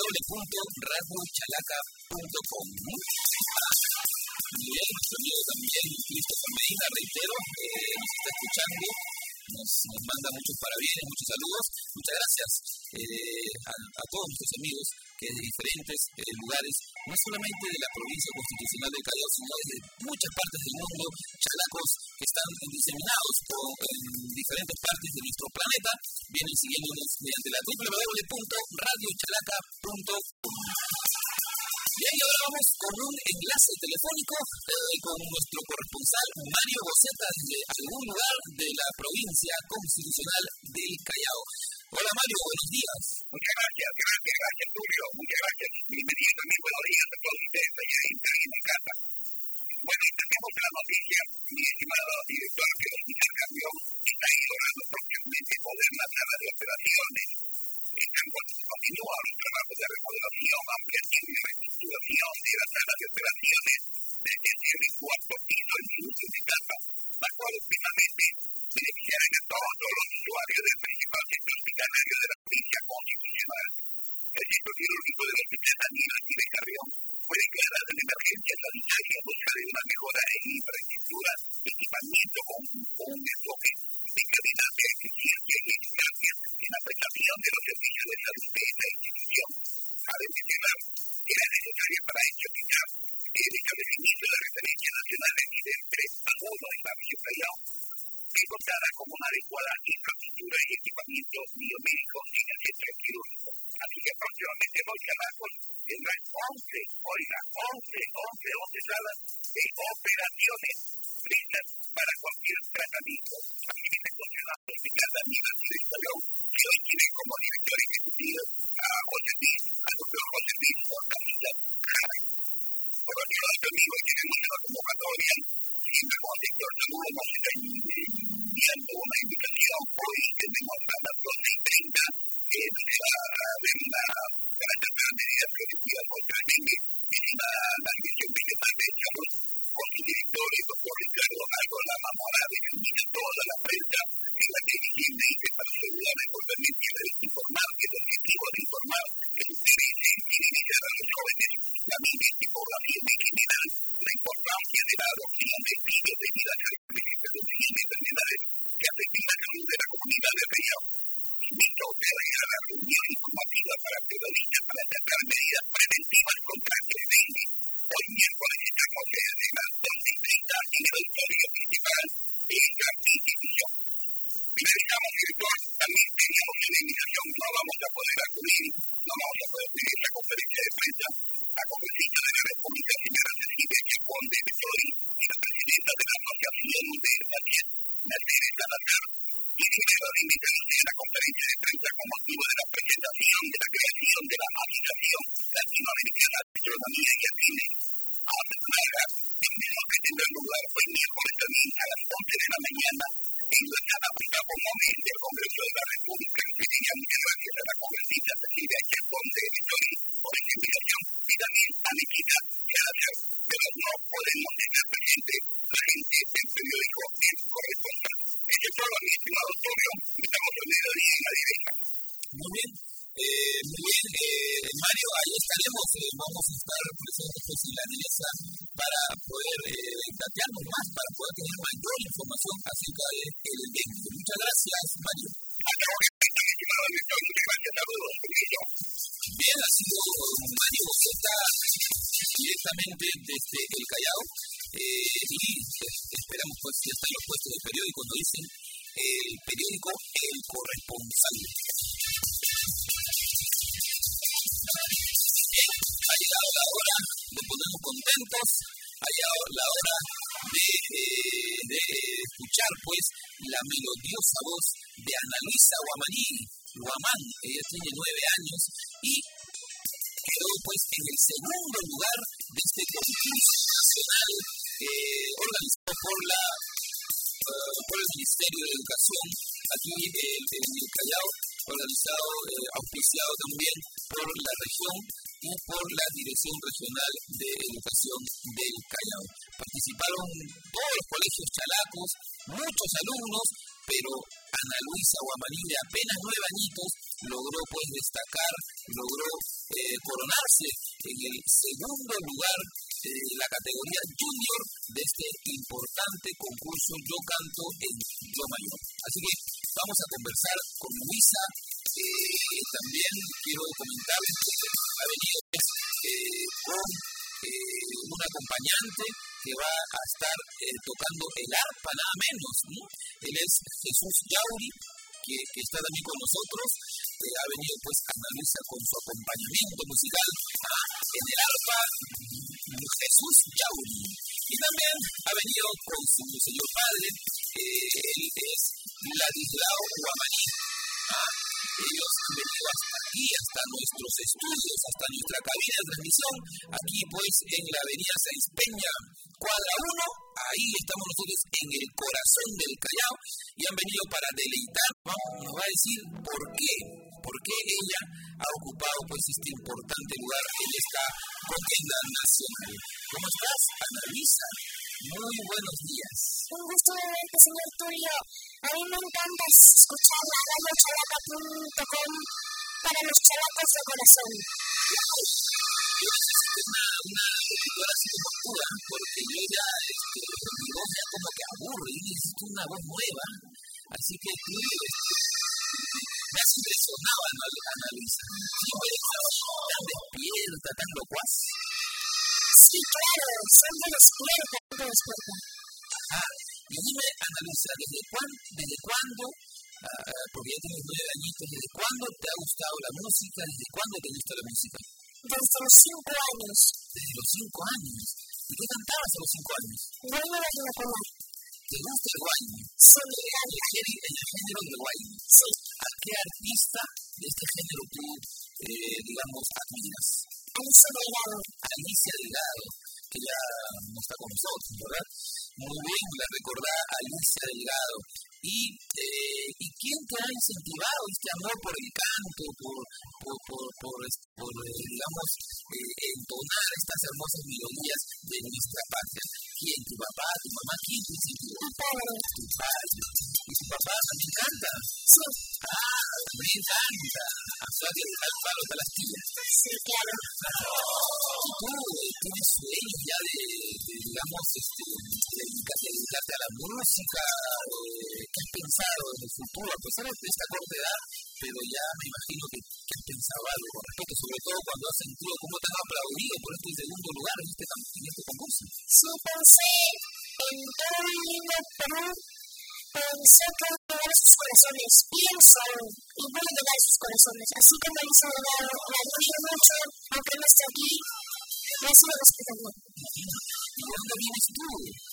www.radiochalaca.com. Muy bien, nuestro amigo también, Christopher Medina, reitero, nos está escuchando, nos manda muchos parabienes, muchos saludos. Muchas gracias a todos nuestros amigos que de diferentes lugares, no solamente de la provincia constitucional del Callao, sino de muchas partes del mundo, chalacos que están diseminados en diferentes partes de nuestro planeta, vienen siguiéndonos mediante la www.radiochalaca.com. Bien, y ahora vamos con un enlace telefónico con nuestro corresponsal Mario Boceta desde algún lugar de la provincia constitucional del Callao. Hola Mario, buenos días. Muchas gracias Tulio, muchas gracias. Bienvenido también, buenos días a todos ustedes allá en mi casa. Bueno, tenemos la noticia, mi estimado director, que el hospital Campeón está logrando próximamente poder la sala de operaciones. Continúa los trabajos de remodelación, ampliación y reestructuración de la sala de operaciones desde el cuarto piso en su última etapa, la cual finalmente beneficiará a todos los usuarios del principal centro hospitalario de la provincia constitucional. El centro quirúrgico del hospital Daniel Alcide Carrión fue declarado en emergencia sanitaria en busca de una mejora en infraestructura y equipamiento con un enfoque de calidad, de eficiencia y eficacia en la prestación de los servicios de salud de esta institución. Cabe mencionar que era necesario para este hospital el establecimiento de referencia nacional de nivel 3 a 1 en la región Callao, que contara con una adecuada infraestructura y equipamiento biomédico en el centro quirúrgico. Así que próximamente los chalacos tendrán 11 salas de operaciones listas para cualquier tratamiento. Así que se funciona el hospital Daniel Alcide Carrión, que hoy tiene como director ejecutivo a doctor José Luis Hortaliza Jara. Por otro lado, también tenemos una convocatoria siempre con el sector salud, nos está enviando una invitación. Hoy tenemos a las 12:30 donde va a haber para tratar medidas preventivas contra el dengue en la Dirección Regional de Salud con su director, el doctor Ricardo Algola Mamorada, que invita a toda la prensa en la televisión de IFE para asegurar importante informar, que el objetivo de informar es sensibilizar a los jóvenes, la niñez y población en general, la importancia de la adopción de estilos de vida saludables y prevención de enfermedades que afecten la salud de la comunidad del Callao. Invito a ustedes a la reunión informativa para periodistas para tratar medidas preventivas contra el dengue. Hoy miércoles estamos desde las 12:30 en el auditorio principal de esta institución. Finalizamos, director. También teníamos una invitación, no vamos a poder acudir, no vamos a poder pedir la conferencia de prensa. La congresista de la República, señora Cecilia Conde Betori, y la presidenta de la Asociación de Mercedes Salazar, tienen la invitación de la conferencia de prensa con motivo de la presentación de la creación de la Asociación Latinoamericana de Astronomía y Cine. A Plaga, el mismo que tendrá lugar hoy miércoles también a las 11 de la mañana en la sala Gustavo Mómez del Congreso de la República. Muchas gracias a la congresista Cecilia Conde Betori por esta invitación y también a mi chica Salazar, pero no podemos dejar presente la gente del periódico El Corresponsal. Este es todo, mi estimado Tulio. Estamos en mediodía en la directa. Muy bien, Mario, ahí estaremos, vamos a estar presentes en la mesa para poder plantearnos más, para poder tener mayor información acerca del dengue. Muchas gracias, Mario. Hasta ahora, mi estimado director, muchas gracias, saludos, permiso. Bien, ha sido Mario Boceta directamente desde el Callao y esperamos pues que están los puestos del periódico, cuando dicen el periódico El Corresponsal. Ha llegado la hora de ponernos contentos, ha llegado la hora de escuchar pues la melodiosa voz de Ana Luisa Guamán. Ella tiene 9 años y quedó pues en el segundo lugar de este concurso nacional organizado por el Ministerio de Educación aquí en el Callao, auspiciado también por la región y por la Dirección Regional de Educación del Callao. Participaron todos los colegios chalacos, muchos alumnos, pero Ana Luisa Guamaní, de apenas 9 añitos, logró pues destacar, logró coronarse en el segundo lugar de la categoría junior de este importante concurso Yo Canto en Yo Mayor. Así que vamos a conversar con Luisa. También quiero comentarles que ha venido con un acompañante que va a estar tocando el arpa, nada menos, ¿no? Él es Jesús Yauri, que está también con nosotros. Ha venido pues Ana Luisa con su acompañamiento musical en el arpa, Jesús Yauri. Y también ha venido con su señor padre, él es Ladislao Guamaní. Ellos han venido hasta aquí, hasta nuestros estudios, hasta nuestra cabina de transmisión, aquí pues en la avenida Sáenz Peña, cuadra 1, ahí estamos nosotros en el corazón del Callao, y han venido para deleitar. Nos va a decir por qué ella ha ocupado pues este importante lugar en esta contienda nacional. ¿Cómo estás, Ana Luisa? Muy buenos días. Un gusto de verte, señor Tulio. A mí me encanta escuchar la radiochalapa.com para los chalacos de corazón. Yo necesito una locutora así como tú, porque yo ya, mi voz ya como que aburre, y necesito una voz nueva. Así que tú me has impresionado, Ana Luisa. Siempre estás tan despierta, tan locuaz. Sí, claro, siempre despierta. Y dime, Ana Luisa, ¿desde cuándo, porque ya tienes 9 añitos, desde cuándo te ha gustado la música? ¿Desde cuándo te gusta la música? Desde los 5 años. Desde los 5 años. ¿Y qué cantabas a los 5 años? Guayno Vernacular. ¿Te gusta el guayno? Sí, me encanta. El género del guayno. Sí. ¿A qué artista de este género tú, digamos, admiras? Alicia Delgado. Alicia Delgado, que ya no está con nosotros, ¿verdad? Muy bien, la recordada Alicia Delgado. ¿Y quién te ha incentivado este amor por el canto, por digamos, entonar estas hermosas melodías de nuestra patria? ¿Quién? ¿Tu papá, tu mamá? ¿Quién te incentivó? Mi padre. Tu padre. ¿Y tu papá también canta? Sí. También canta. O sea, que dejar el palo hasta las tías. Sí, claro. ¿Y tú tienes sueños ya de digamos, dedicarte a la música? ¿Qué has pensado en el futuro? A pesar de esta corta edad, pero ya me imagino que has pensado algo con respecto, sobre todo cuando has sentido cómo te han aplaudido por este segundo lugar en este concurso. Sí, pensé en todo el lindo Perú, pensé que voy a llegar a sus corazones, pienso y voy a llegar a sus corazones, así como Alicia Delgado, la admiro mucho, aunque no esté aquí, la sigo respetando. ¿Y de dónde vienes tú,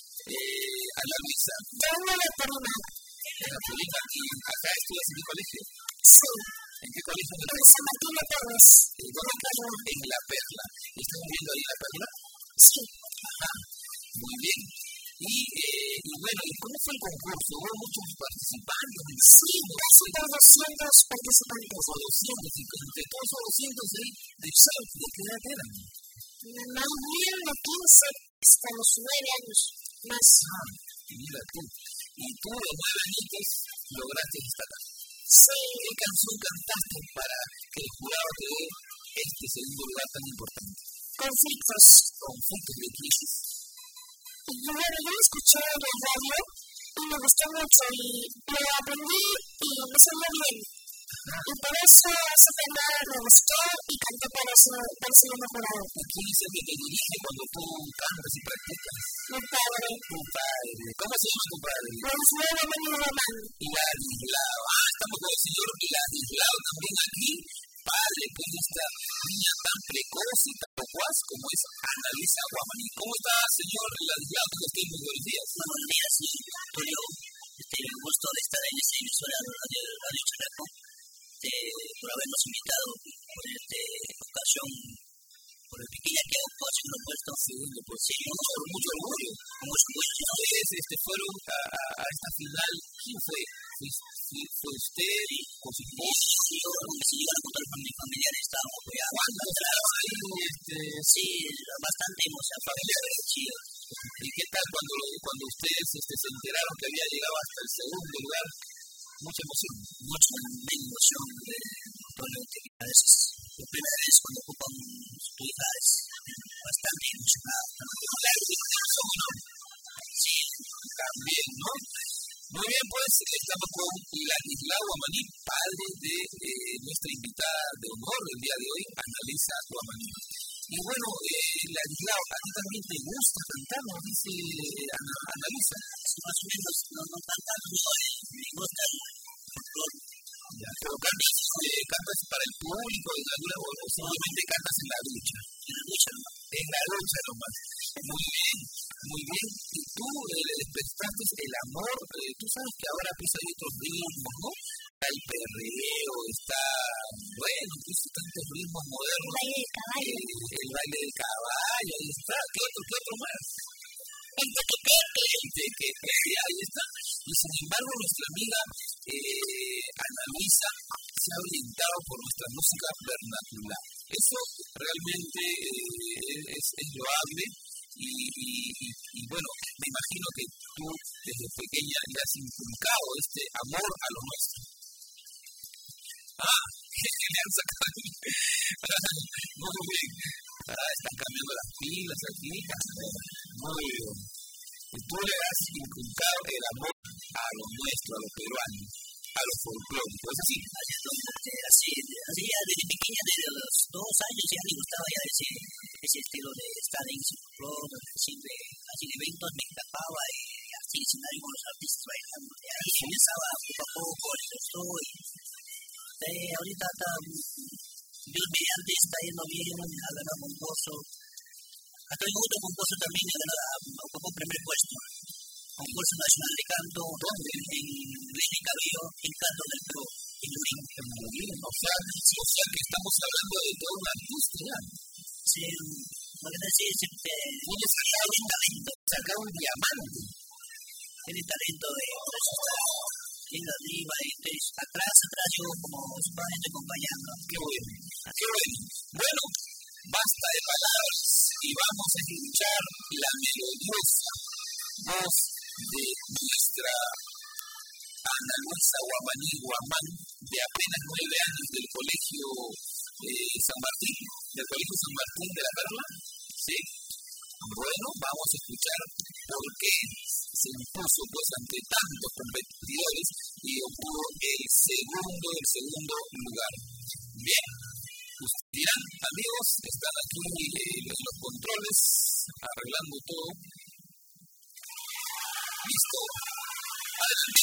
Ana Luisa? Yo vengo de Tolima. De la Tolima, ¿y acá estudias en mi colegio? Sí. ¿En qué colegio? En San Martín de Porres. En La Perla. ¿Estás viviendo ahí en La Perla? Sí. Muy bien. Y bueno, ¿y cómo fue el concurso? ¿Hubo muchos participantes? Sí, casi por 200 participantes. Por 200, y entre todos esos 200 ¿de qué edad eran? Más bien de 15 hasta los 9 años. Más. Mira tú. Y tú de 9 añitos lograste destacar. Sí. ¿Qué canción cantaste para que el jurado te dé este segundo lugar tan importante? Conflictos. Conflictos de crisis. Y bueno, yo lo escuché en la radio y me gustó mucho y lo aprendí y me salió bien. Y por eso ese tema me gustó y canté para ese mejorado. ¿Y quién es el que te dirige cuando tú cantas y practicas? Mi padre. Tu padre. ¿Cómo se llama tu padre? Ladislao Guamaní Román. Ladislao. Estamos con el señor Ladislao también aquí. Padre, pues, de esta niña tan precoz y tan locuaz como es Ana Luisa Guamaní. ¿Cómo está, señor Ladislao? ¿Cómo está? Muy buenos días. Muy buenos días, señor Antonio. El gusto de estar en esta emisora Radio Chalaco, por habernos invitado por esta ocasión, por el pequeño que coche que nos puesto. Segundo, pues sí, mucho orgullo. Ustedes fueron a esta final. ¿Quién fue? ¿Fue usted con su esposa? Sí, se llegaron con todos mis familiares, estábamos apoyados. ¿Cuántos estaban ahí? Sí, bastante emoción familiares, sí. ¿Y qué tal cuando ustedes se enteraron que había llegado hasta el segundo lugar? Mucha emoción. Mucha emoción. probablemente a veces la primera vez cuando ocupan tu hija es bastante emocionada. Sí, también, ¿no? Muy bien, pues estamos con Ladislao Guamaní, padre de nuestra invitada de honor del día de hoy, Annalisa Guamaní. Y bueno, Ladislao, a ti también te gusta cantar, nos dice Annalisa. Sí, más o menos, no cantar, me gusta el folclore. Ya, pero cantas para el público o simplemente cantas en la ducha. En la ducha, ¿no? En la ducha nomás. Muy bien, muy bien. Y tú le despertaste el amor. Tú sabes que ahora pues hay otros ritmos, ¿no? Está el perreo, está, bueno, pues tantos ritmos modernos. El baile del caballo. El baile del caballo, ahí está. ¿Qué otro más? El tequeteque. El tequeteque, ahí está. Y sin embargo, nuestra amiga Annalisa se ha orientado por nuestra música vernacular. Eso realmente es loable y bueno, me imagino que tú desde pequeña le has inculcado este amor a lo nuestro. Le han sacado. Muy bien. Están cambiando las pilas aquí. Muy bien. Y tú le has inculcado el amor a lo nuestro, a lo peruano, a lo folclórico. ¿Es así? Así ya desde pequeña, desde los 2 años ya me gustaba ya ese estilo de estar en folclore, siempre así en eventos me escapaba y así escenario con los artistas bailando. Y ahí comenzaba poco a poco, le gustó y ahorita está, Dios mediante está yendo bien, ha ganado concurso. Hasta el otro concurso también ocupó primer puesto. Concurso nacional de canto, en Luis Cabello, el canto del Perú, en Lurín. Muy bien, o sea que estamos hablando de toda una industria. Sí, lo que decía es tiene talento, sacar un diamante. Tiene talento de ir arriba y atrás yo como solamente acompañando. Qué bueno, qué bueno. Bueno, basta de palabras y vamos a escuchar la melodiosa voz de nuestra Annalisa Guamaní Guamán, de apenas 9 años del Colegio San Martín, de la Perla. ¿Sí? Bueno, vamos a escuchar por qué se impuso pues ante tantos competidores y obtuvo el segundo lugar. Bien, ustedes dirán, amigos, están aquí en los controles, arreglando todo. Listo. Adelante.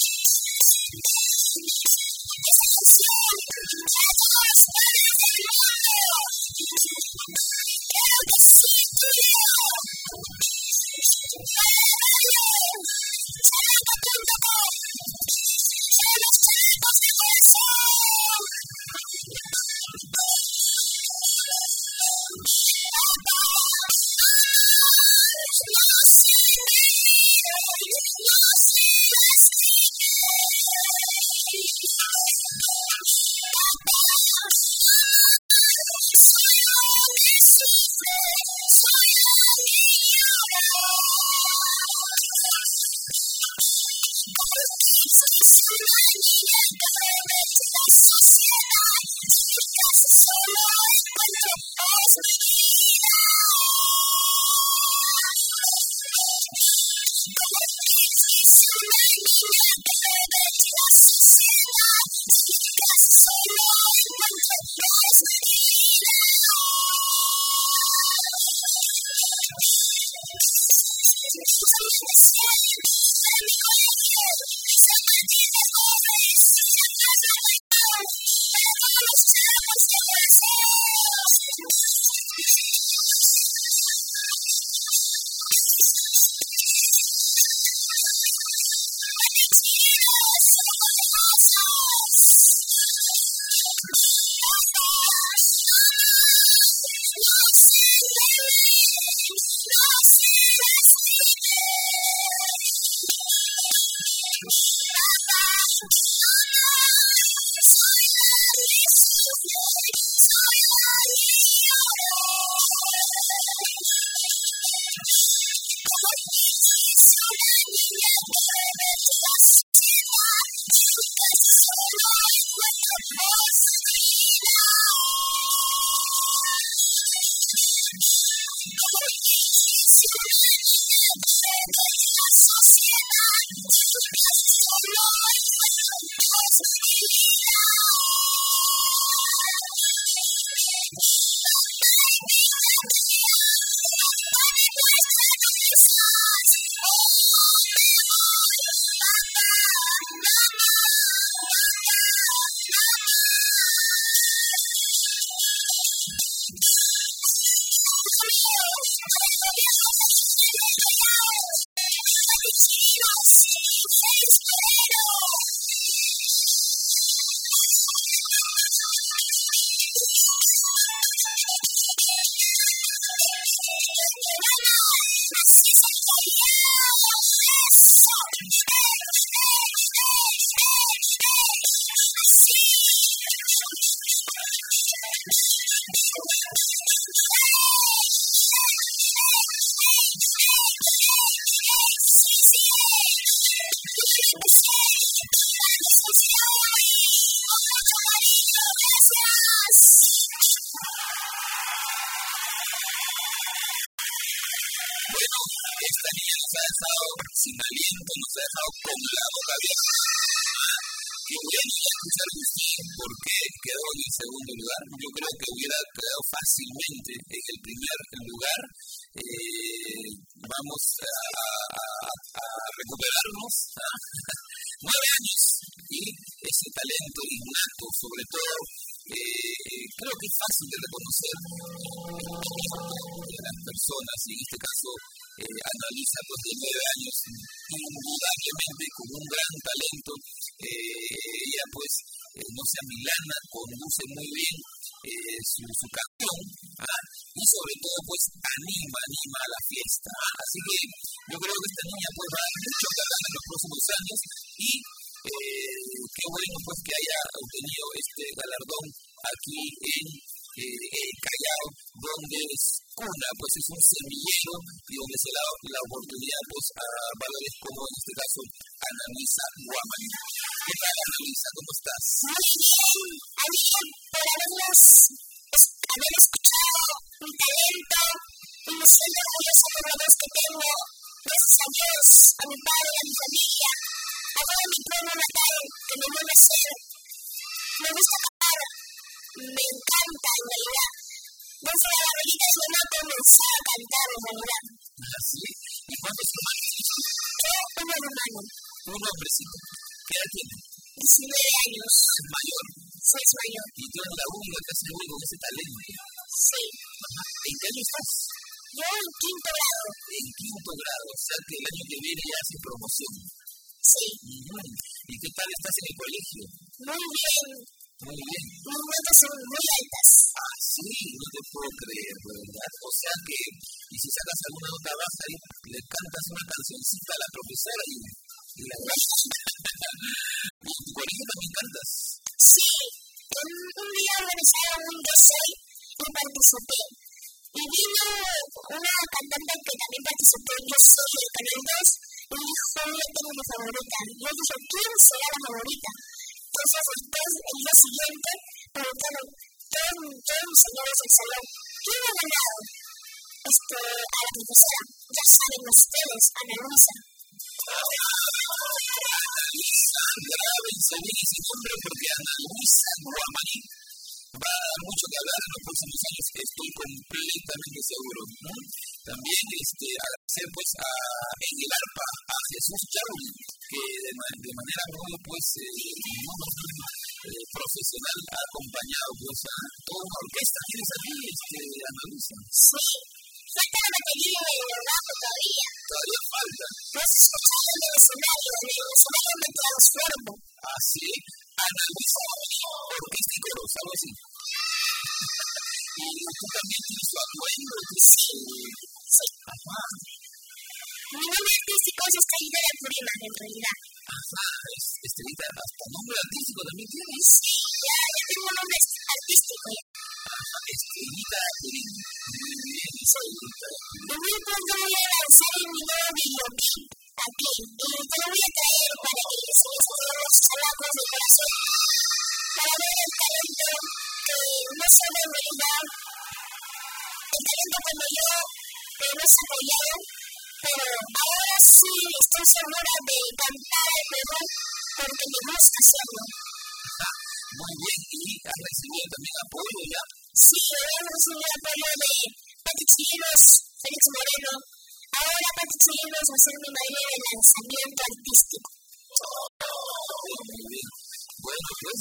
Sin aliento, nos ha dejado con la boca abierta. Qué bueno escuchar de usted por qué quedó en el segundo lugar. Yo creo que hubiera quedado fácilmente en el primer lugar. Vamos a recuperarnos. 9 años y ese talento innato, sobre todo, creo que es fácil de reconocer las personas, y en este caso analiza pues de 9 años, indudablemente con un gran talento. Ella pues no se amilana, conduce muy bien su canción, y sobre todo pues anima a la fiesta. Así que yo creo que esta niña pues va a dar mucho que hablar en los próximos años, y qué bueno pues que haya obtenido este galardón aquí en Callao, donde es cuna, pues es un semillero y donde se da la oportunidad pues a valores como en este caso Ana Luisa Guamani. ¿Qué tal, Ana Luisa? ¿Cómo estás? Muy bien, Ariel, por haber escuchado mi talento, y me siento orgullosa por la voz que tengo. Gracias a Dios, a mi padre, a mi familia, a todo mi pueblo natal que me vio nacer. Me gusta cantar, me encanta en realidad. Desde la barriguita de mi mamá comencé a cantar en realidad. ¿Sí? ¿Y cuántos hermanos tienes? Yo, un hermano. Un hombrecito. ¿Qué edad tiene? 19 años. ¿Es mayor? Sí, es mayor. ¿Y tú eres la única que hace con ese talento? Sí. ¿En qué año estás? Yo en 5º grado. En 5º grado, o sea que el año que viene ya hace promoción. Sí. ¿Y qué tal estás en el colegio? Muy bien. Muy bien. Mis notas son muy altas. Ah, sí, no te puedo creer, ¿verdad? O sea que, y si sacas alguna nota baja y le cantas una cancioncita a la profesora y la ¿Y en tu colegio también cantas? Sí. Un día organizaron un DJ y participé. Y vino una cantante que también participó. Yo soy del Canal 2 y dijo, yo tengo mi favorita. Yo dije, ¿quién será la favorita? Entonces después, el día siguiente, preguntaron todos los señores del salón, ¿quién ha ganado? A la profesora. Ya saben ustedes, Ana Luisa. Ana Luisa, grábense bien ese nombre porque Ana Luisa Guamani va a dar mucho que hablar en los próximos años, estoy completamente seguro, ¿no? También agradecer pues en el arpa a Jesús Chauri, que de manera muy pues profesional ha acompañado pues a toda una orquesta. ¿Tienes aquí, Ana Luisa? Sí, falta la batería y el bajo todavía. Todavía falta. No se escuchaba en el escenario me transformo. Ah, sí, Ana Luisa, orquesta y coros, algo así. Y tú también tienes tu atuendo. Sí. Ajá. Mi nombre artístico es Estrellita Purima, en realidad. Ajá, Estrellita, hasta nombre artístico también tienes. Sí, ya tengo un nombre artístico. Ajá, Estrellita Purima. Muy bien, Estrellita. Y muy pronto voy a lanzar mi nuevo videoclip aquí. Y te lo voy a traer para que enseñes a todos los chamacos de corazón. Para ver el talento que no solo en realidad, el talento como yo, pero no desarrollado, pero ahora sí estoy segura de cantar el mejor porque me gusta hacerlo. Muy bien, y has recibido también apoyo ya. Sí, hemos recibido apoyo de Pati Chirinos, Félix Moreno. Ahora Pati Chirinos va a ser mi madre de lanzamiento artístico. Muy bien. Bueno, pues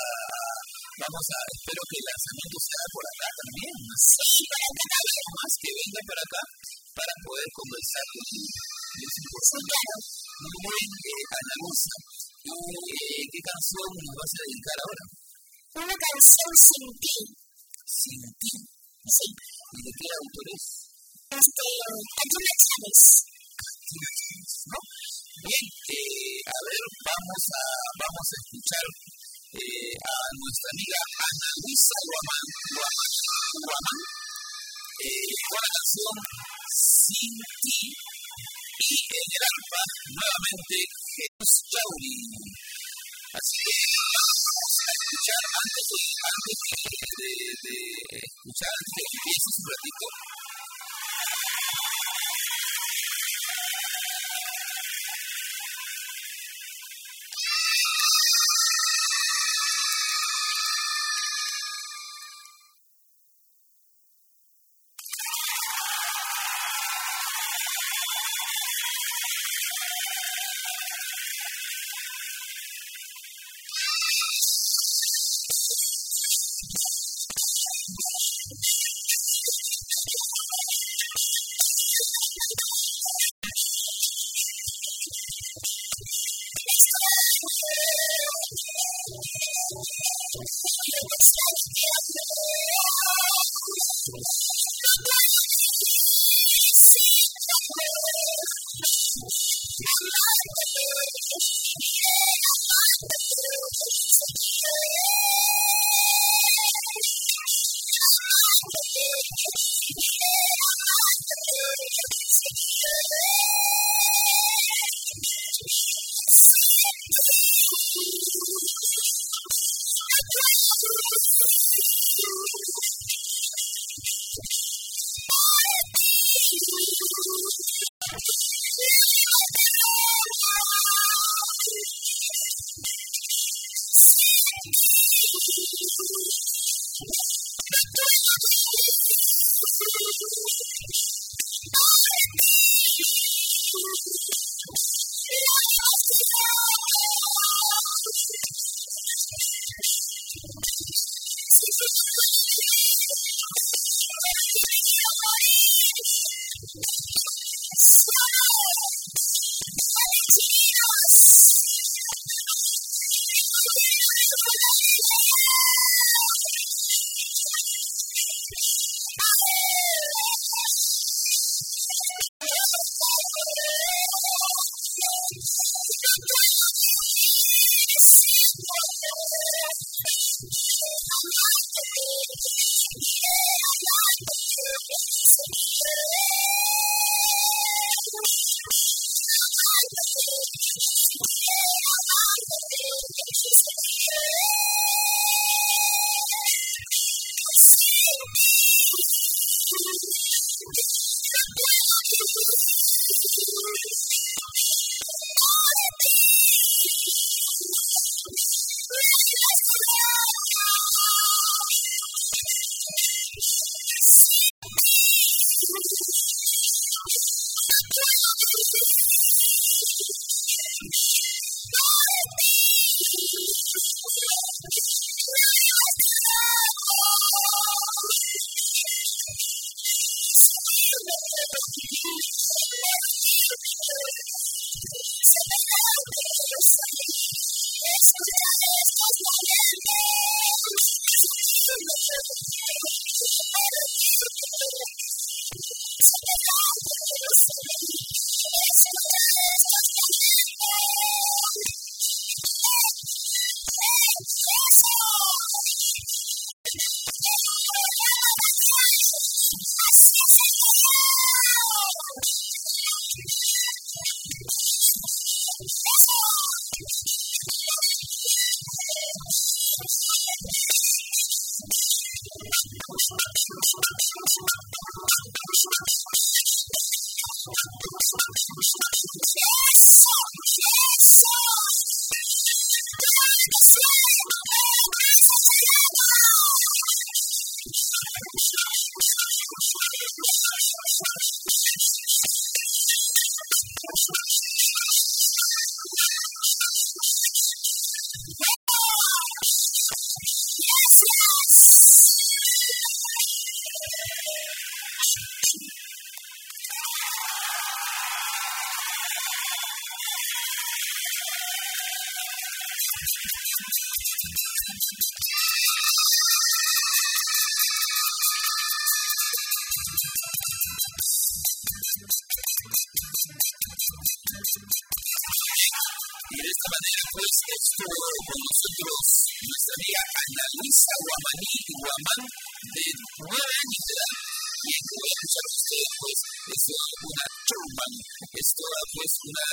espero que el lanzamiento sea por acá también. Sí, por acá también. Más que venga para acá para poder conversar con él. Sí, claro. Muy bien, Ana Luisa. ¿Qué canción nos vas a dedicar ahora? Una canción sin ti. Sin ti. Sí. ¿Y de qué autor es? Catriona Chávez. ¿No? Bien, a ver, vamos a escuchar a nuestra amiga Ana Luisa Guamán, con la canción Sin ti, y en el arpa nuevamente Jesús Chauri. Así que vamos a escuchar antes de que empieces un ratito. Y de esta manera, pues, estuvo con nosotros nuestra amiga Ana Luisa Guamaní Guamán, de 9 años de edad. Y como voy a escuchar a ustedes, pues, es una turban, es toda, pues,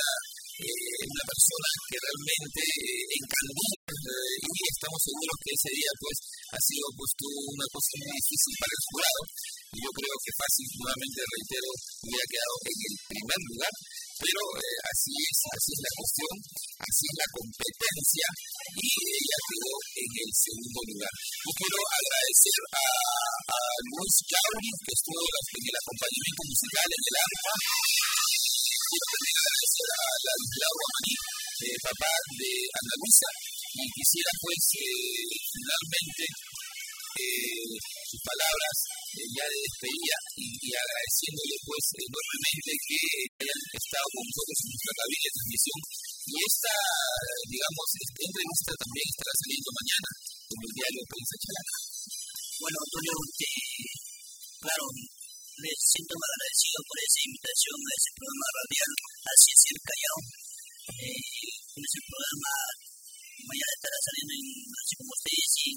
una persona que realmente encandila, y estamos seguros que ese día, pues, ha sido, pues, una cosa muy difícil para el jurado. Y yo creo que fácil, nuevamente reitero, hubiera quedado en el primer lugar. Pero así es la cuestión, así es la competencia, y ella quedó en el segundo lugar. Yo quiero agradecer a Luis Yauri, que estuvo en el acompañamiento musical en el arpa. Quiero también agradecer a Ladislao Guamaní, papá de Ana Luisa, y quisiera, pues, finalmente sus palabras ya de despedida y agradeciéndole, pues, enormemente que hayan estado con nosotros en nuestra cabina de transmisión. Y esta, digamos, esta entrevista también estará saliendo mañana en el diario Prensa Chalaca. Bueno, Antonio, claro, me siento muy agradecido por esa invitación a ese programa radial, Así es el Callao. En ese programa mañana estará saliendo así como ustedes, y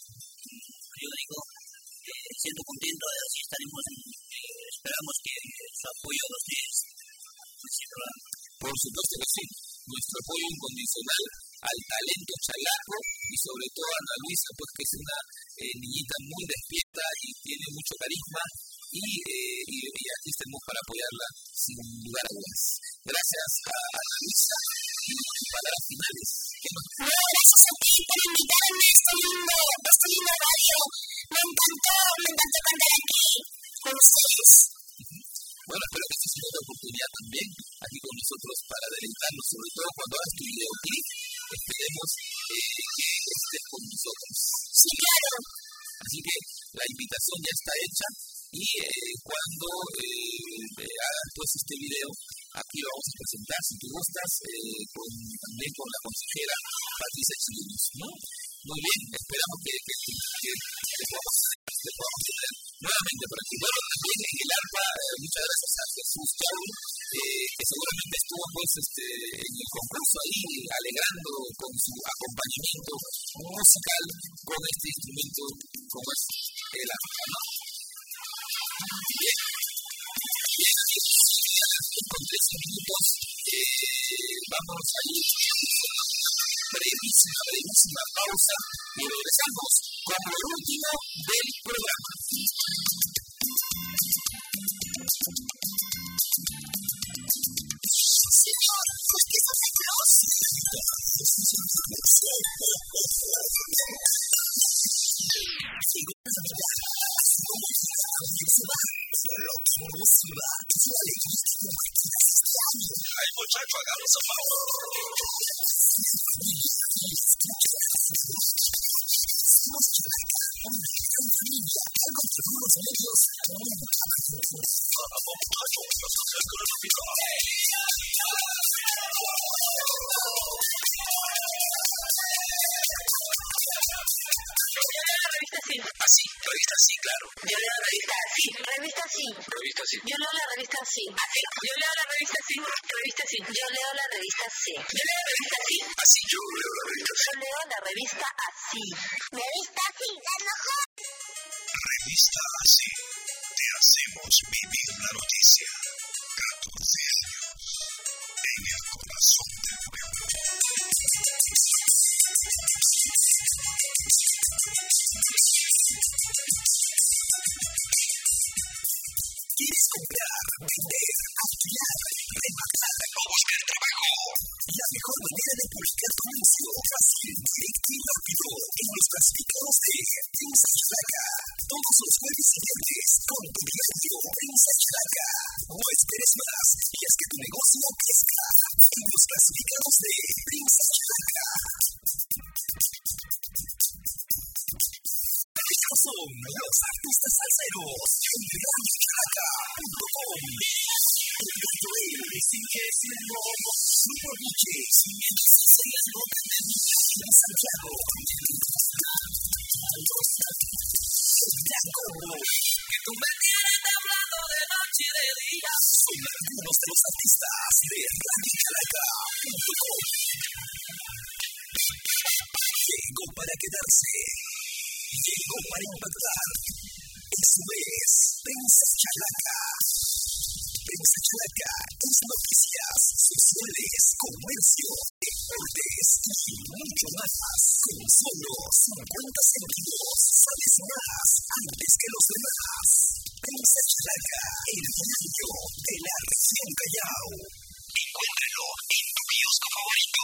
yo digo, siento contento, así estaremos, esperamos que su apoyo a ustedes en ese programa. Por supuesto que sí, nuestro apoyo incondicional al talento chalaco y sobre todo a Ana Luisa, pues, que es una niñita muy despierta y tiene mucho carisma, y aquí estamos para apoyarla sin lugar a dudas. Gracias a Ana Luisa, y palabras finales. Gracias a ti por invitarme a este lindo radio. Me encantó cantar aquí con ustedes. Bueno, espero que esta sea otra oportunidad también aquí con nosotros para deleitarnos, sobre todo cuando hagas tu videoclip. Esperemos que estés con nosotros. Sí, claro. Así que la invitación ya está hecha, y cuando hagas, pues, este video, aquí lo vamos a presentar, si tú gustas, también con la consejera Patricia Chirinos, ¿no? Muy bien, esperamos que podamos tener nuevamente por aquí. Bueno, también en el arpa, muchas gracias a Jesús Chau, que seguramente estuvo, pues, en el concurso ahí, alegrando con su acompañamiento musical con este instrumento como es el arpa, ¿no? Bien, con 13 minutos, vamos a ir brevísima pausa y regresamos con lo último del programa. Señor, ¿por qué Santa Claus? Ay, muchacho, hagamos a favor. Así, revista sí, claro. Yo leo la revista así. Revista sí. Revista sí. Yo leo la revista sí. Así. Yo leo la revista sí. Revista sí. Yo leo la revista sí. Yo leo la revista sí. Así, yo leo la revista sí. Yo leo la revista así. Revista sí, la mejor. Revista Así. Te hacemos vivir la noticia. 14 años. En el corazón del pueblo. ¿Quieres comprar, vender, alquilar, rematar o buscar trabajo. La mejor manera de publicar tu anuncio, fácil, directo y rápido, en los clasificados de Prensa Chalaca. Todos los jueves y viernes, con tu radio Prensa Chalaca. No esperes más y haz que tu negocio crezca. En los clasificados de Prensa Chalaca. Estos son los artistas salseros en RadioChalaca.com. Super DJs en Santiago. Que tú me tienes hablando de noche y de día. Son algunos de los artistas de RadioChalaca.com. Llegó para quedarse. Llegó para impactar. Eso es Prensa Chalaca. Prensa Chalaca es noticias, sociales, comercio, deportes y mucho más. Con solo 50 centavos, sabes más antes que los demás. Prensa Chalaca, el radio de la región Callao. Encuéntralo en tu kiosco favorito.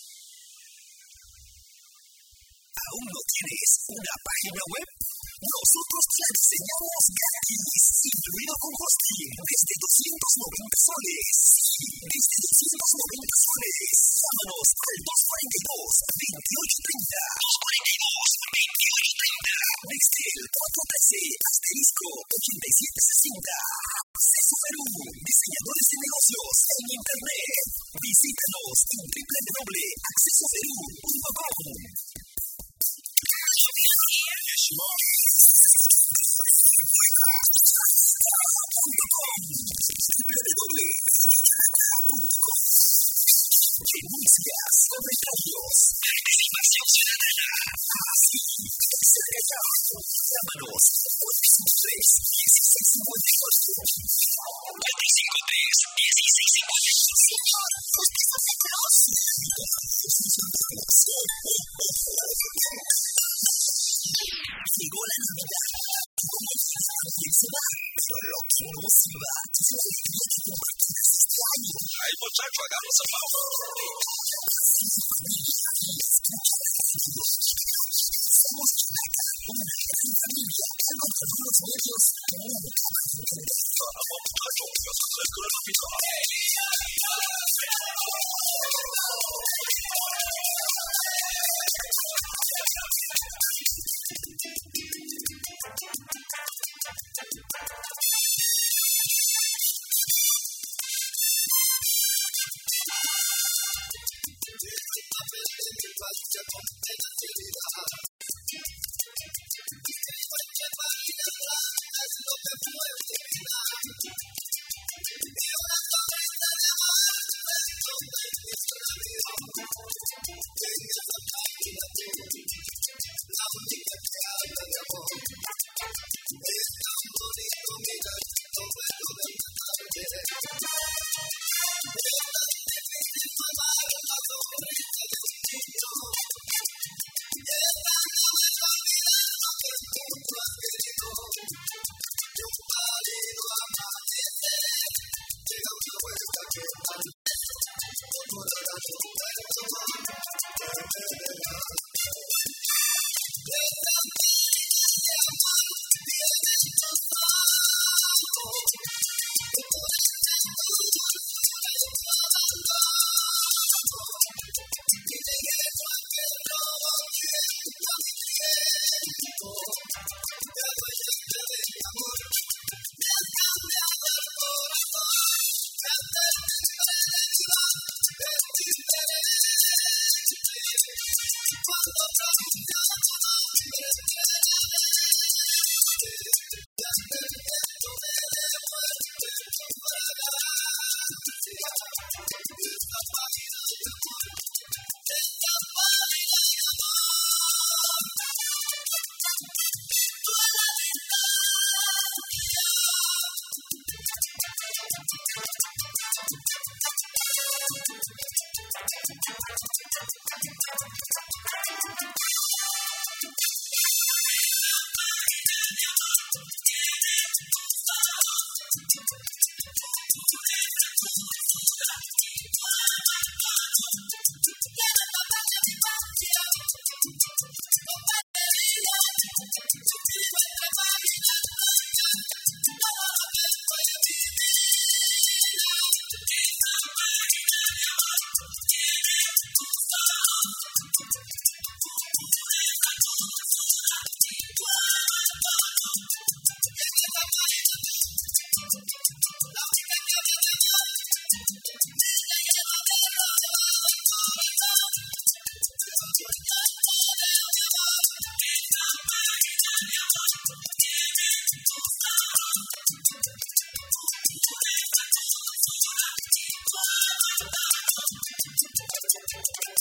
¿Aún no tienes una página web? Nosotros te la diseñamos gratis, incluido con hosting, desde 290 soles. Sí, desde 290 soles. Llámanos al 242-2830. 242-2830. Nextel 413-8760. Acceso Perú, diseñadores de negocios en Internet. Visítanos en www.accesoperú.com. Denuncias, comentarios, participación ciudadana. Así es el Callao. Llámanos 453-1658. Llegó la Navidad. Se va, pero lo que no se va es la alegría que compartirás este año. Ay, muchacho, hagamos el favor. Somos Chalaca, una gran familia, algo con unos medios nunca más entendidos. Vamos, muchacho, vas a hacer con la vida.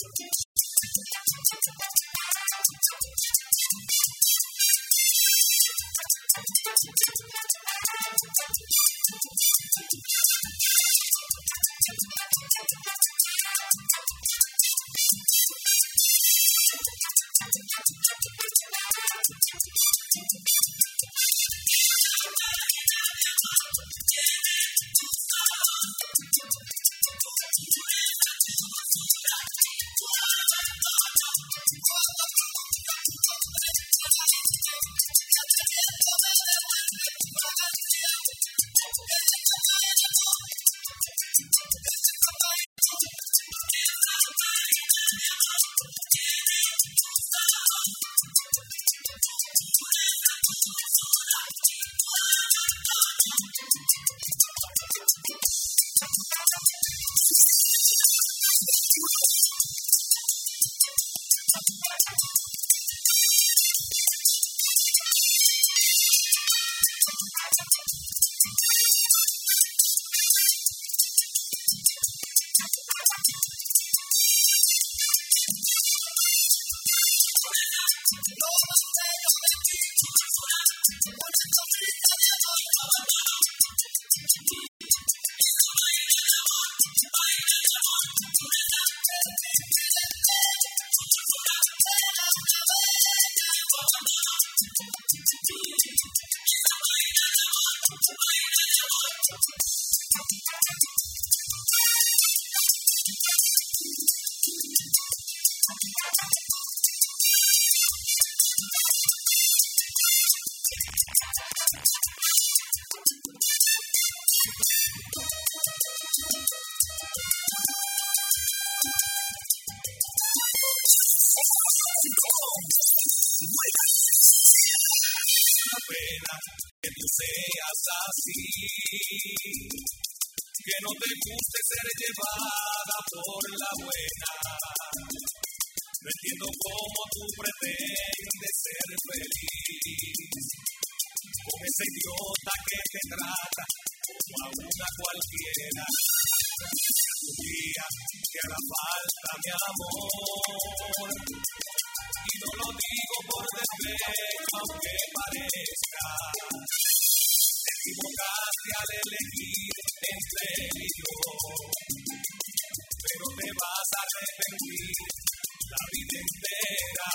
Que tú seas así, que no te guste ser llevada por la buena. No entiendo cómo tú pretendes ser feliz con ese idiota que te trata como a una cualquiera. Un día que hará falta mi amor, y no lo digo por defecto, aunque parezca. Te equivocaste al elegir entre él y yo, pero te vas a arrepentir la vida entera.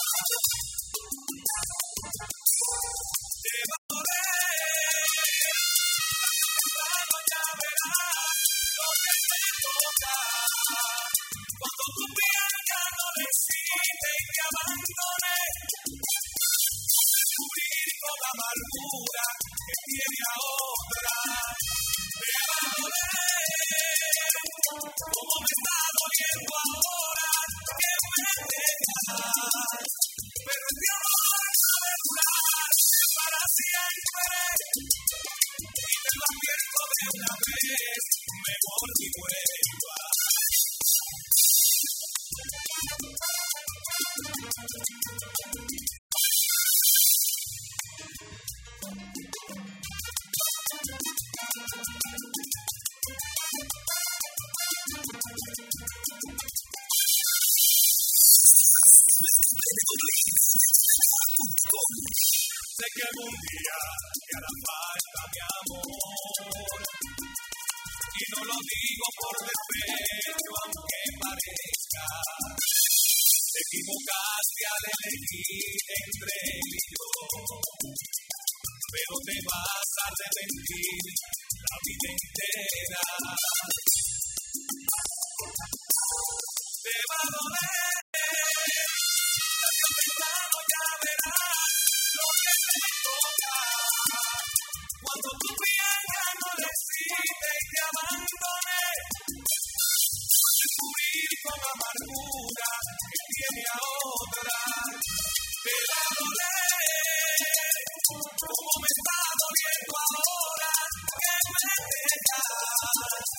Te va a doler, ya verás lo que te toca. Cuando tu piel ya no decide y te abandone, sufrir con amargura que tiene a otra. Te va a doler, como me está doliendo ahora que me dejas. Pero este amor no va a durar para siempre, y te lo advierto de una vez, mejor ni vuelva. Sé que algún día te hará falta mi amor, y no lo digo por defecto, aunque parezca. Te equivocaste al elegir entre él y yo, pero te vas a arrepentir la vida entera. Te va a doler, ya verás lo que te toca. Cuando tu piel ya no decide y te abandone, sufrir con amargura que tiene a otra. Te va a doler, como me está doliendo ahora que me dejas.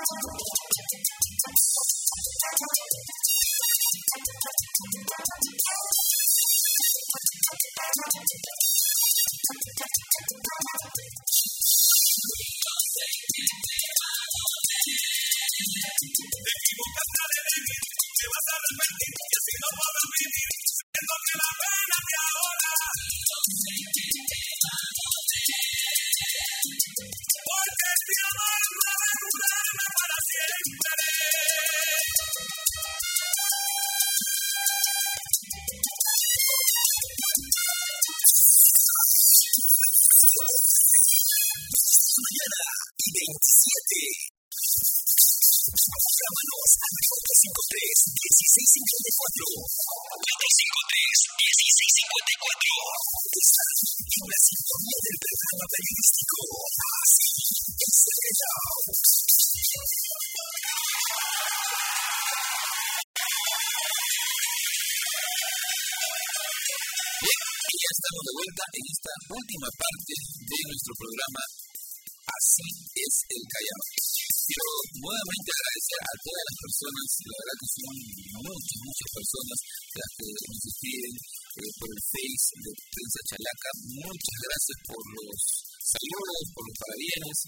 Última parte de nuestro programa Así es el Callao. Quiero nuevamente agradecer a todas las personas, la verdad que son muchas personas las que nos escriben por el Face de Prensa Chalaca. Muchas gracias por los saludos, por los parabienes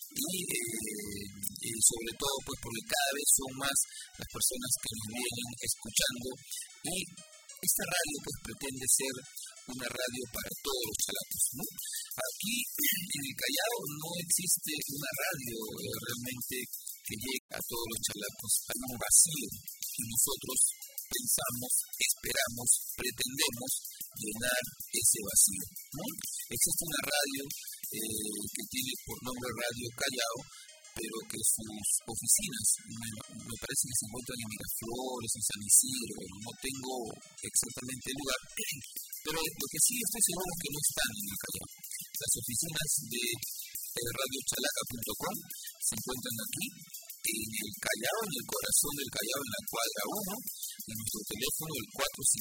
y sobre todo pues porque cada vez son más las personas que nos vienen escuchando y esta radio pues pretende ser una radio para todos los chalacos, ¿no? Aquí en el Callao no existe una radio realmente que llegue a todos los chalacos, hay un vacío y nosotros pensamos, esperamos, pretendemos llenar ese vacío, ¿no? Existe una radio que tiene por nombre Radio Callao, pero que sus oficinas me parece que se encuentran en Miraflores, en San Isidro, no tengo exactamente el lugar, pero lo que sí estoy seguro es que no están en el Callao. Las oficinas de radiochalaca.com se encuentran aquí, en el Callao, en el corazón del Callao, en la cuadra 1, en nuestro teléfono, el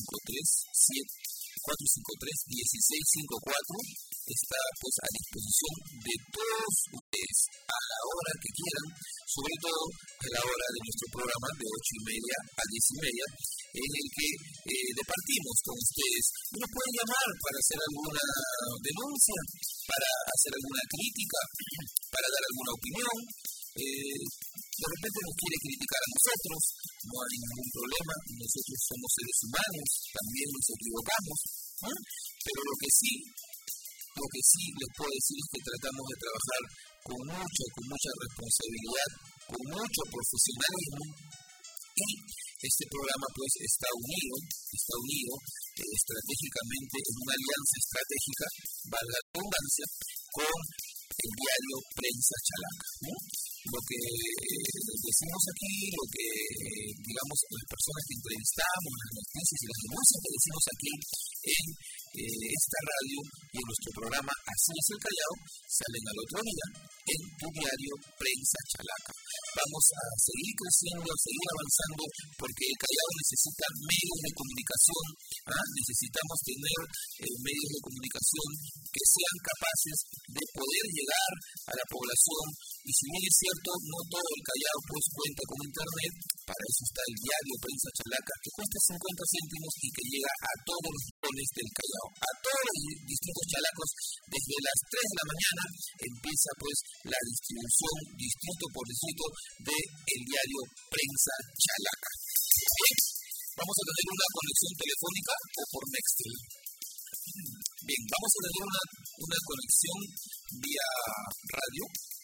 453-1654, está pues a disposición de todos ustedes a la hora que quieran, sobre todo a la hora de nuestro programa de 8:30 a 10:30, en el que departimos con ustedes. Nos pueden llamar para hacer alguna denuncia, para hacer alguna crítica, para dar alguna opinión. De repente nos quiere criticar a nosotros, no hay ningún problema, nosotros somos seres humanos, también nos equivocamos, ¿no? Pero lo que sí les puedo decir es que tratamos de trabajar con mucha responsabilidad, con mucho profesionalismo, y este programa pues está unido estratégicamente en una alianza estratégica, valga la redundancia, con el diario Prensa Chalaca, ¿no? Lo que decimos aquí, lo que digamos las personas que entrevistamos, las noticias y las denuncias que decimos aquí en esta radio y en nuestro programa Así es el Callao, salen al otro día en tu diario Prensa Chalaca. Vamos a seguir creciendo, a seguir avanzando, porque el Callao necesita medios de comunicación, necesitamos tener medios de comunicación que sean capaces de poder llegar a la población. Y si bien es cierto, no todo el Callao pues cuenta con internet, para eso está el diario Prensa Chalaca, que cuesta 50 céntimos y que llega a todos los rincones del Callao, a todos los distritos chalacos. Desde las 3 de la mañana empieza pues la distribución distrito por distrito del diario Prensa Chalaca. Bien, vamos a tener una conexión telefónica o por Nextel. Bien, vamos a tener una conexión vía radio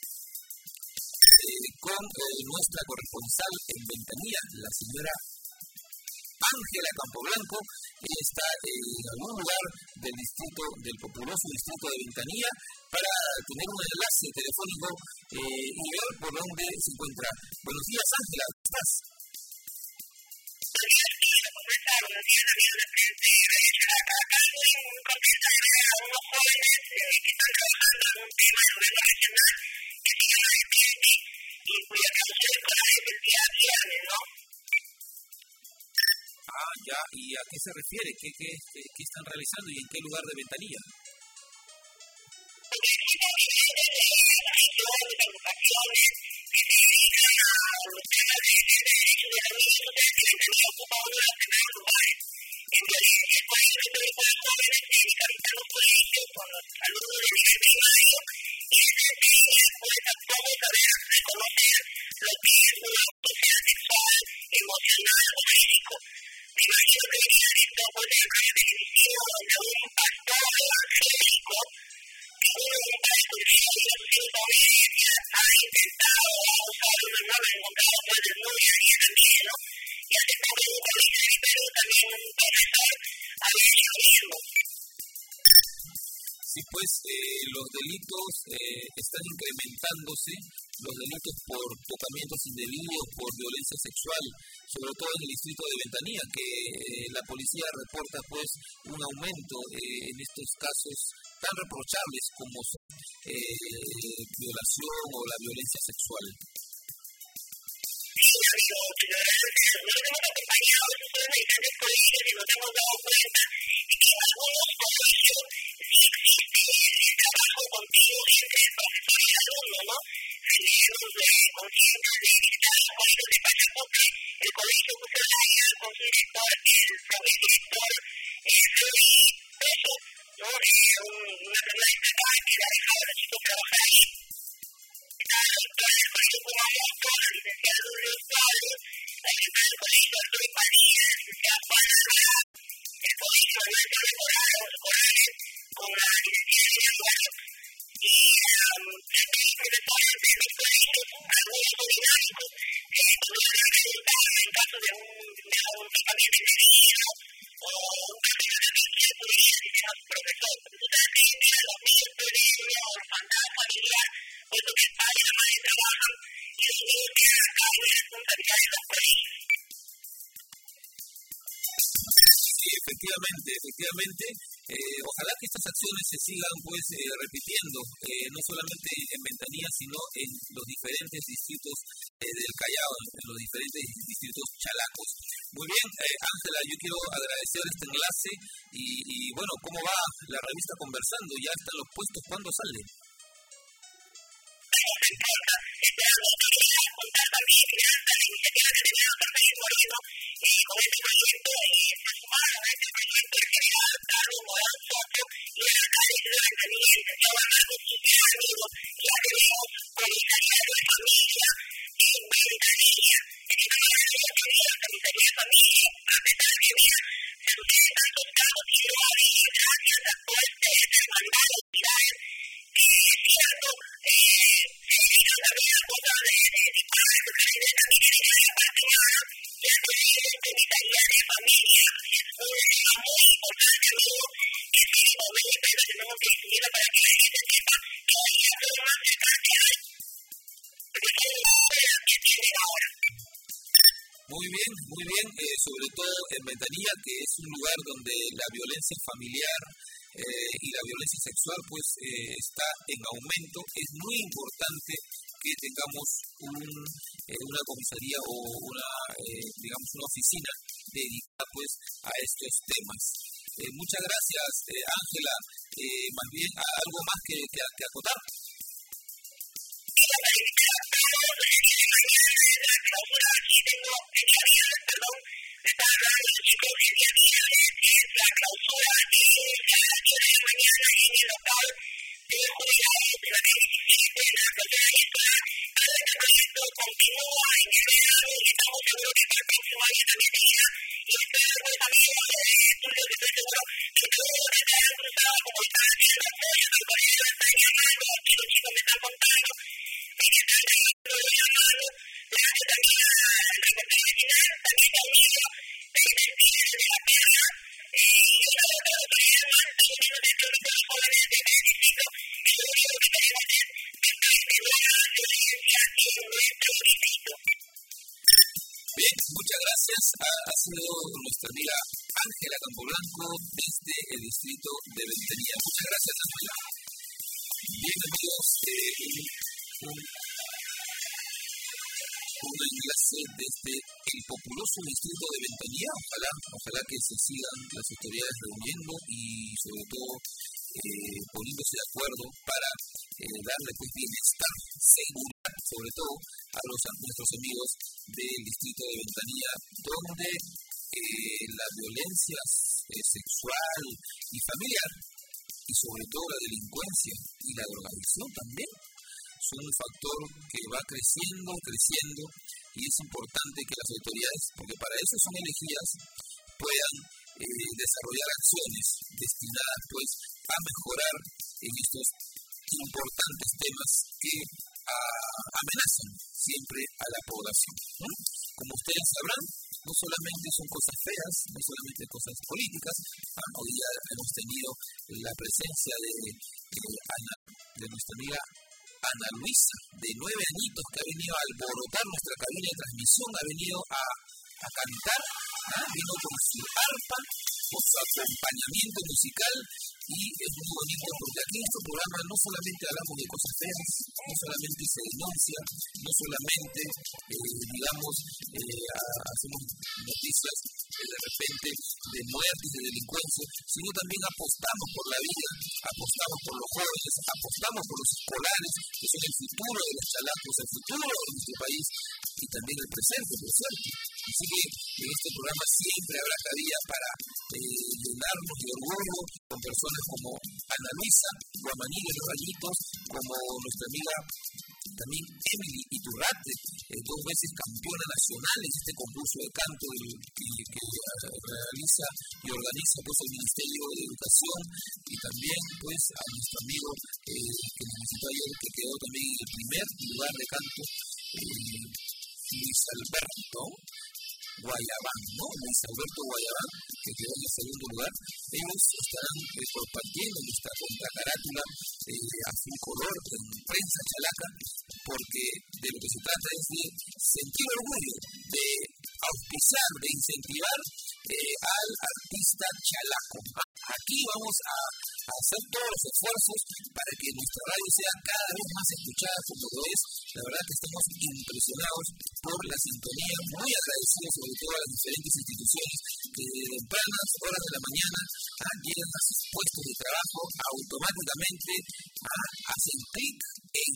con nuestra corresponsal en Ventanilla, la señora Ángela Campoblanco. Ella está en algún lugar del populoso distrito de Ventanilla, para tener un enlace telefónico y ver por dónde se encuentra. Buenos días, Ángela, ¿cómo estás? Buenos días, amigos de Chalaca. Acá estoy contenta de ver a unos jóvenes que están trabajando en un tema de gobierno regional que se llama DPLT y cuya traducción escolar es el día viernes, ¿no? Ya, ¿y a qué se refiere? ¿Qué están realizando y en qué lugar de Ventanilla? Porque existen diferentes organizaciones, agrupaciones que se dedican a Los delitos están incrementándose, los delitos por tocamientos indebidos, por violencia sexual, sobre todo en el distrito de Ventanilla, que la policía reporta pues un aumento en estos casos tan reprochables como son violación o la violencia sexual. Sí, amigo, nos hemos acompañado en diferentes colegios y nos hemos dado cuenta de que en algunos colegios trabajo contigo entre profesor y alumno, ¿no? Generemos conciencia de visitar los colegios de Pachacuti, el colegio Cucelaya, con su director, el propio director, Freddy Peso, ¿no? Una persona destacada que le ha dejado a los chicos trabajar ahí. Está la doctora del colegio Kumamoto, la licenciada Lourdes Suárez, la directora del colegio Arturo Padilla, la licenciada Juana Alvarado, el colegio Manuel Torres Morales, con la licenciada Eduardo, y profesores de los colegios, algunos son dinámicos, podrían dar resultados en caso de un tratamiento indebido o un cambio de energía, podría asistir a su profesor. Entonces, que mira los niños pequeños o orfandad familiar, puesto que el padre y la madre trabajan y los niños quedan a cargo de responsabilidad de los colegios. Sí, efectivamente. Ojalá que estas acciones se sigan pues repitiendo, no solamente en Ventanilla, sino en los diferentes distritos del Callao, en los diferentes distritos chalacos. Muy bien, Ángela, yo quiero agradecer este enlace y bueno, ¿cómo va la revista Conversando? Ya están los puestos, ¿cuándo sale? Esperando que quieran contar también que hasta la iniciativa que tenemos con Félix Moreno con este proyecto se sumaron a este proyecto el general Carlos Morán Soto y el alcalde de Ventanilla, el licenciado Marcos Quintero Amigo, que ya tenemos comisariado de familia en Ventanilla. El que no ha tenido comisaría de familia, a pesar de que mira, se suceden tantos casos y no ha habido gracias a todo este hermandad de entidades que es cierto, se dedican también a cosas de disparos, porque también en la parte humana ya se vive en comisaría de familia. Es un tema muy importante, amigo, que es el momento que tenemos que difundirlo para que la gente sepa que hay que hacer más cerca que hay, porque son las que tienen ahora. Muy bien, sobre todo en Ventanilla, que es un lugar donde la violencia familiar y la violencia sexual pues está en aumento. Es muy importante que tengamos una comisaría o una oficina dedicada pues a estos temas. Muchas gracias, Ángela. Más bien, ¿algo más que acotar? Bien, muchas gracias. Ha sido nuestra amiga Ángela Campoblanco desde el distrito de Ventanilla. Muchas gracias, Ángela. Bien, amigos, un enlace desde el populoso distrito de Ventanilla. Ojalá que se sigan las autoridades reuniendo y sobre todo poniéndose de acuerdo para darle pues bienestar, seguridad sobre todo a nuestros amigos del distrito de Ventanilla, donde la violencia sexual y familiar, y sobre todo la delincuencia y la drogadicción también, son un factor que va creciendo, y es importante que las autoridades, porque para eso son elegidas, puedan desarrollar acciones destinadas pues a mejorar en estos importantes temas que amenazan siempre a la población, ¿no? Como ustedes sabrán, no solamente son cosas feas, no solamente cosas políticas. Hoy día hemos tenido la presencia de nuestra amiga Ana Luisa, de 9 añitos, que ha venido a alborotar nuestra cabina de transmisión, ha venido a cantar, vino con su arpa, con su acompañamiento musical, y es muy bonito porque aquí en este programa no solamente hablamos de cosas feas, no solamente se denuncia, no solamente, hacemos noticias de repente de muertes, de delincuencia, sino también apostamos por la vida, apostamos por los jóvenes, apostamos por los escolares, que son el futuro de los chalacos, el futuro de nuestro país y también el presente, por cierto. Así que en este programa siempre habrá cabida para llenarnos de orgullo con personas como Ana Luisa, Guamaní de los Rayitos, como nuestra amiga también Emily Iturrate, 2 veces campeona nacional en este concurso de canto que realiza y organiza pues el Ministerio de Educación, y también pues a nuestro amigo que nos visitó ayer, que quedó también en el primer lugar de canto, Luis Alberto Guayabán, ¿no? Luis Alberto Guayabán, que quedó en el segundo lugar. Ellos estarán compartiendo nuestra contracarátula azul color en prensa chalaca, porque de lo que se trata es de sentir orgullo, de auspiciar, de incentivar al artista chalaco. Aquí vamos a hacer todos los esfuerzos para que nuestra radio sea cada vez más escuchada como lo es. La verdad que estamos impresionados por la sintonía, muy agradecidos sobre todo a las diferentes instituciones que de tempranas horas de la mañana llegan a sus puestos de trabajo automáticamente, hacen clic en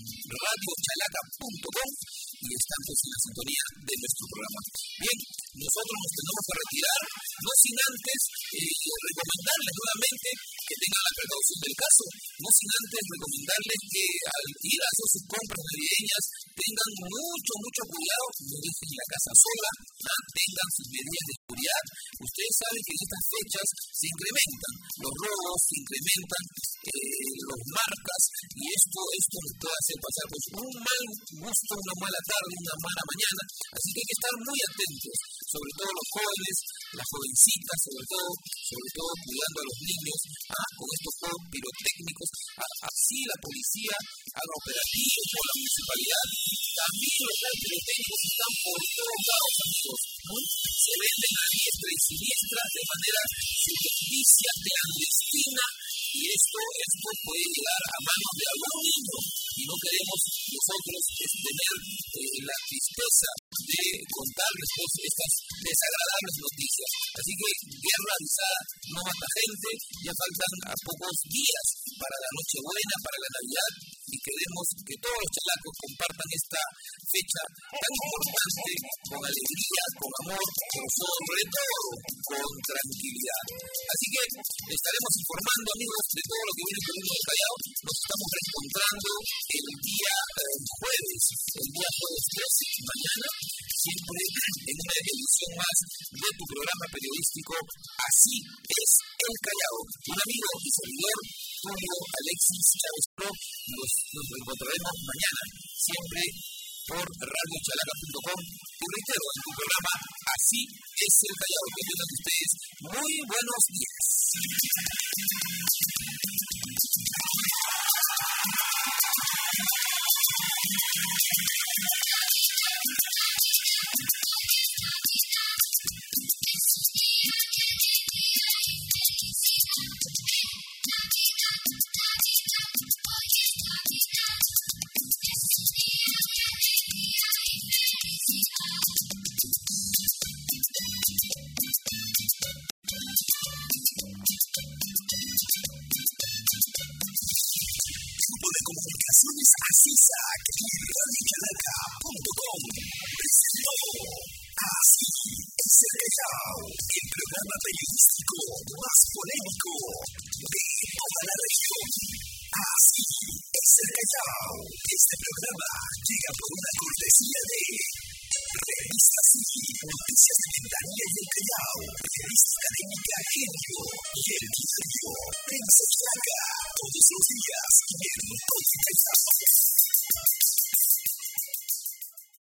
radiochalaca.com y están pues en la sintonía de nuestro programa. Bien, nosotros nos tenemos que retirar, no sin antes recomendarles nuevamente que tengan la precaución del caso, no sin antes recomendarles que al ir a hacer sus compras navideñas tengan mucho cuidado, no dejen la casa sola, tengan sus medidas de seguridad. Ustedes saben que en estas fechas se incrementan los robos, se incrementan los marcas, y esto nos puede hacer pasar pues un mal gusto, una mala tarde, una mala mañana. Así que hay que estar muy atentos, sobre todo los jóvenes, las jovencitas, sobre todo cuidando a los niños, con estos juegos pirotécnicos. Así la policía haga operativos con la municipalidad. También los juegos pirotécnicos están por todos lados, amigos, ¿no? Se venden a diestra y siniestra de manera subrepticia, clandestina, y esto puede llegar a manos de algún niño, y no queremos nosotros tener la tristeza de contarles pues estas desagradables noticias. Así que guerra avisada no mata gente, ya faltan a pocos días para la Nochebuena, para la Navidad, y queremos que todos los chalacos compartan esta fecha tan importante con alegría, con amor, pero sobre todo con tranquilidad. Así que estaremos informando, amigos, de todo lo que viene por el Callao. Nos estamos reencontrando el día jueves 13, mañana, siempre en una edición más de tu programa periodístico Así es el Callao. Un amigo y servidor, Julio Alexis Chávez Pro, nos reencontraremos mañana, siempre por radiochalaca.com, y reitero, en tu programa Así es el Callao. Que tengan ustedes muy buenos días. Comunicaciones ACISAC y radiochalaca.com. Noticias de Ventanilla y el Callao, revista académica Genio y el diario Prensa Chaca, todos los días.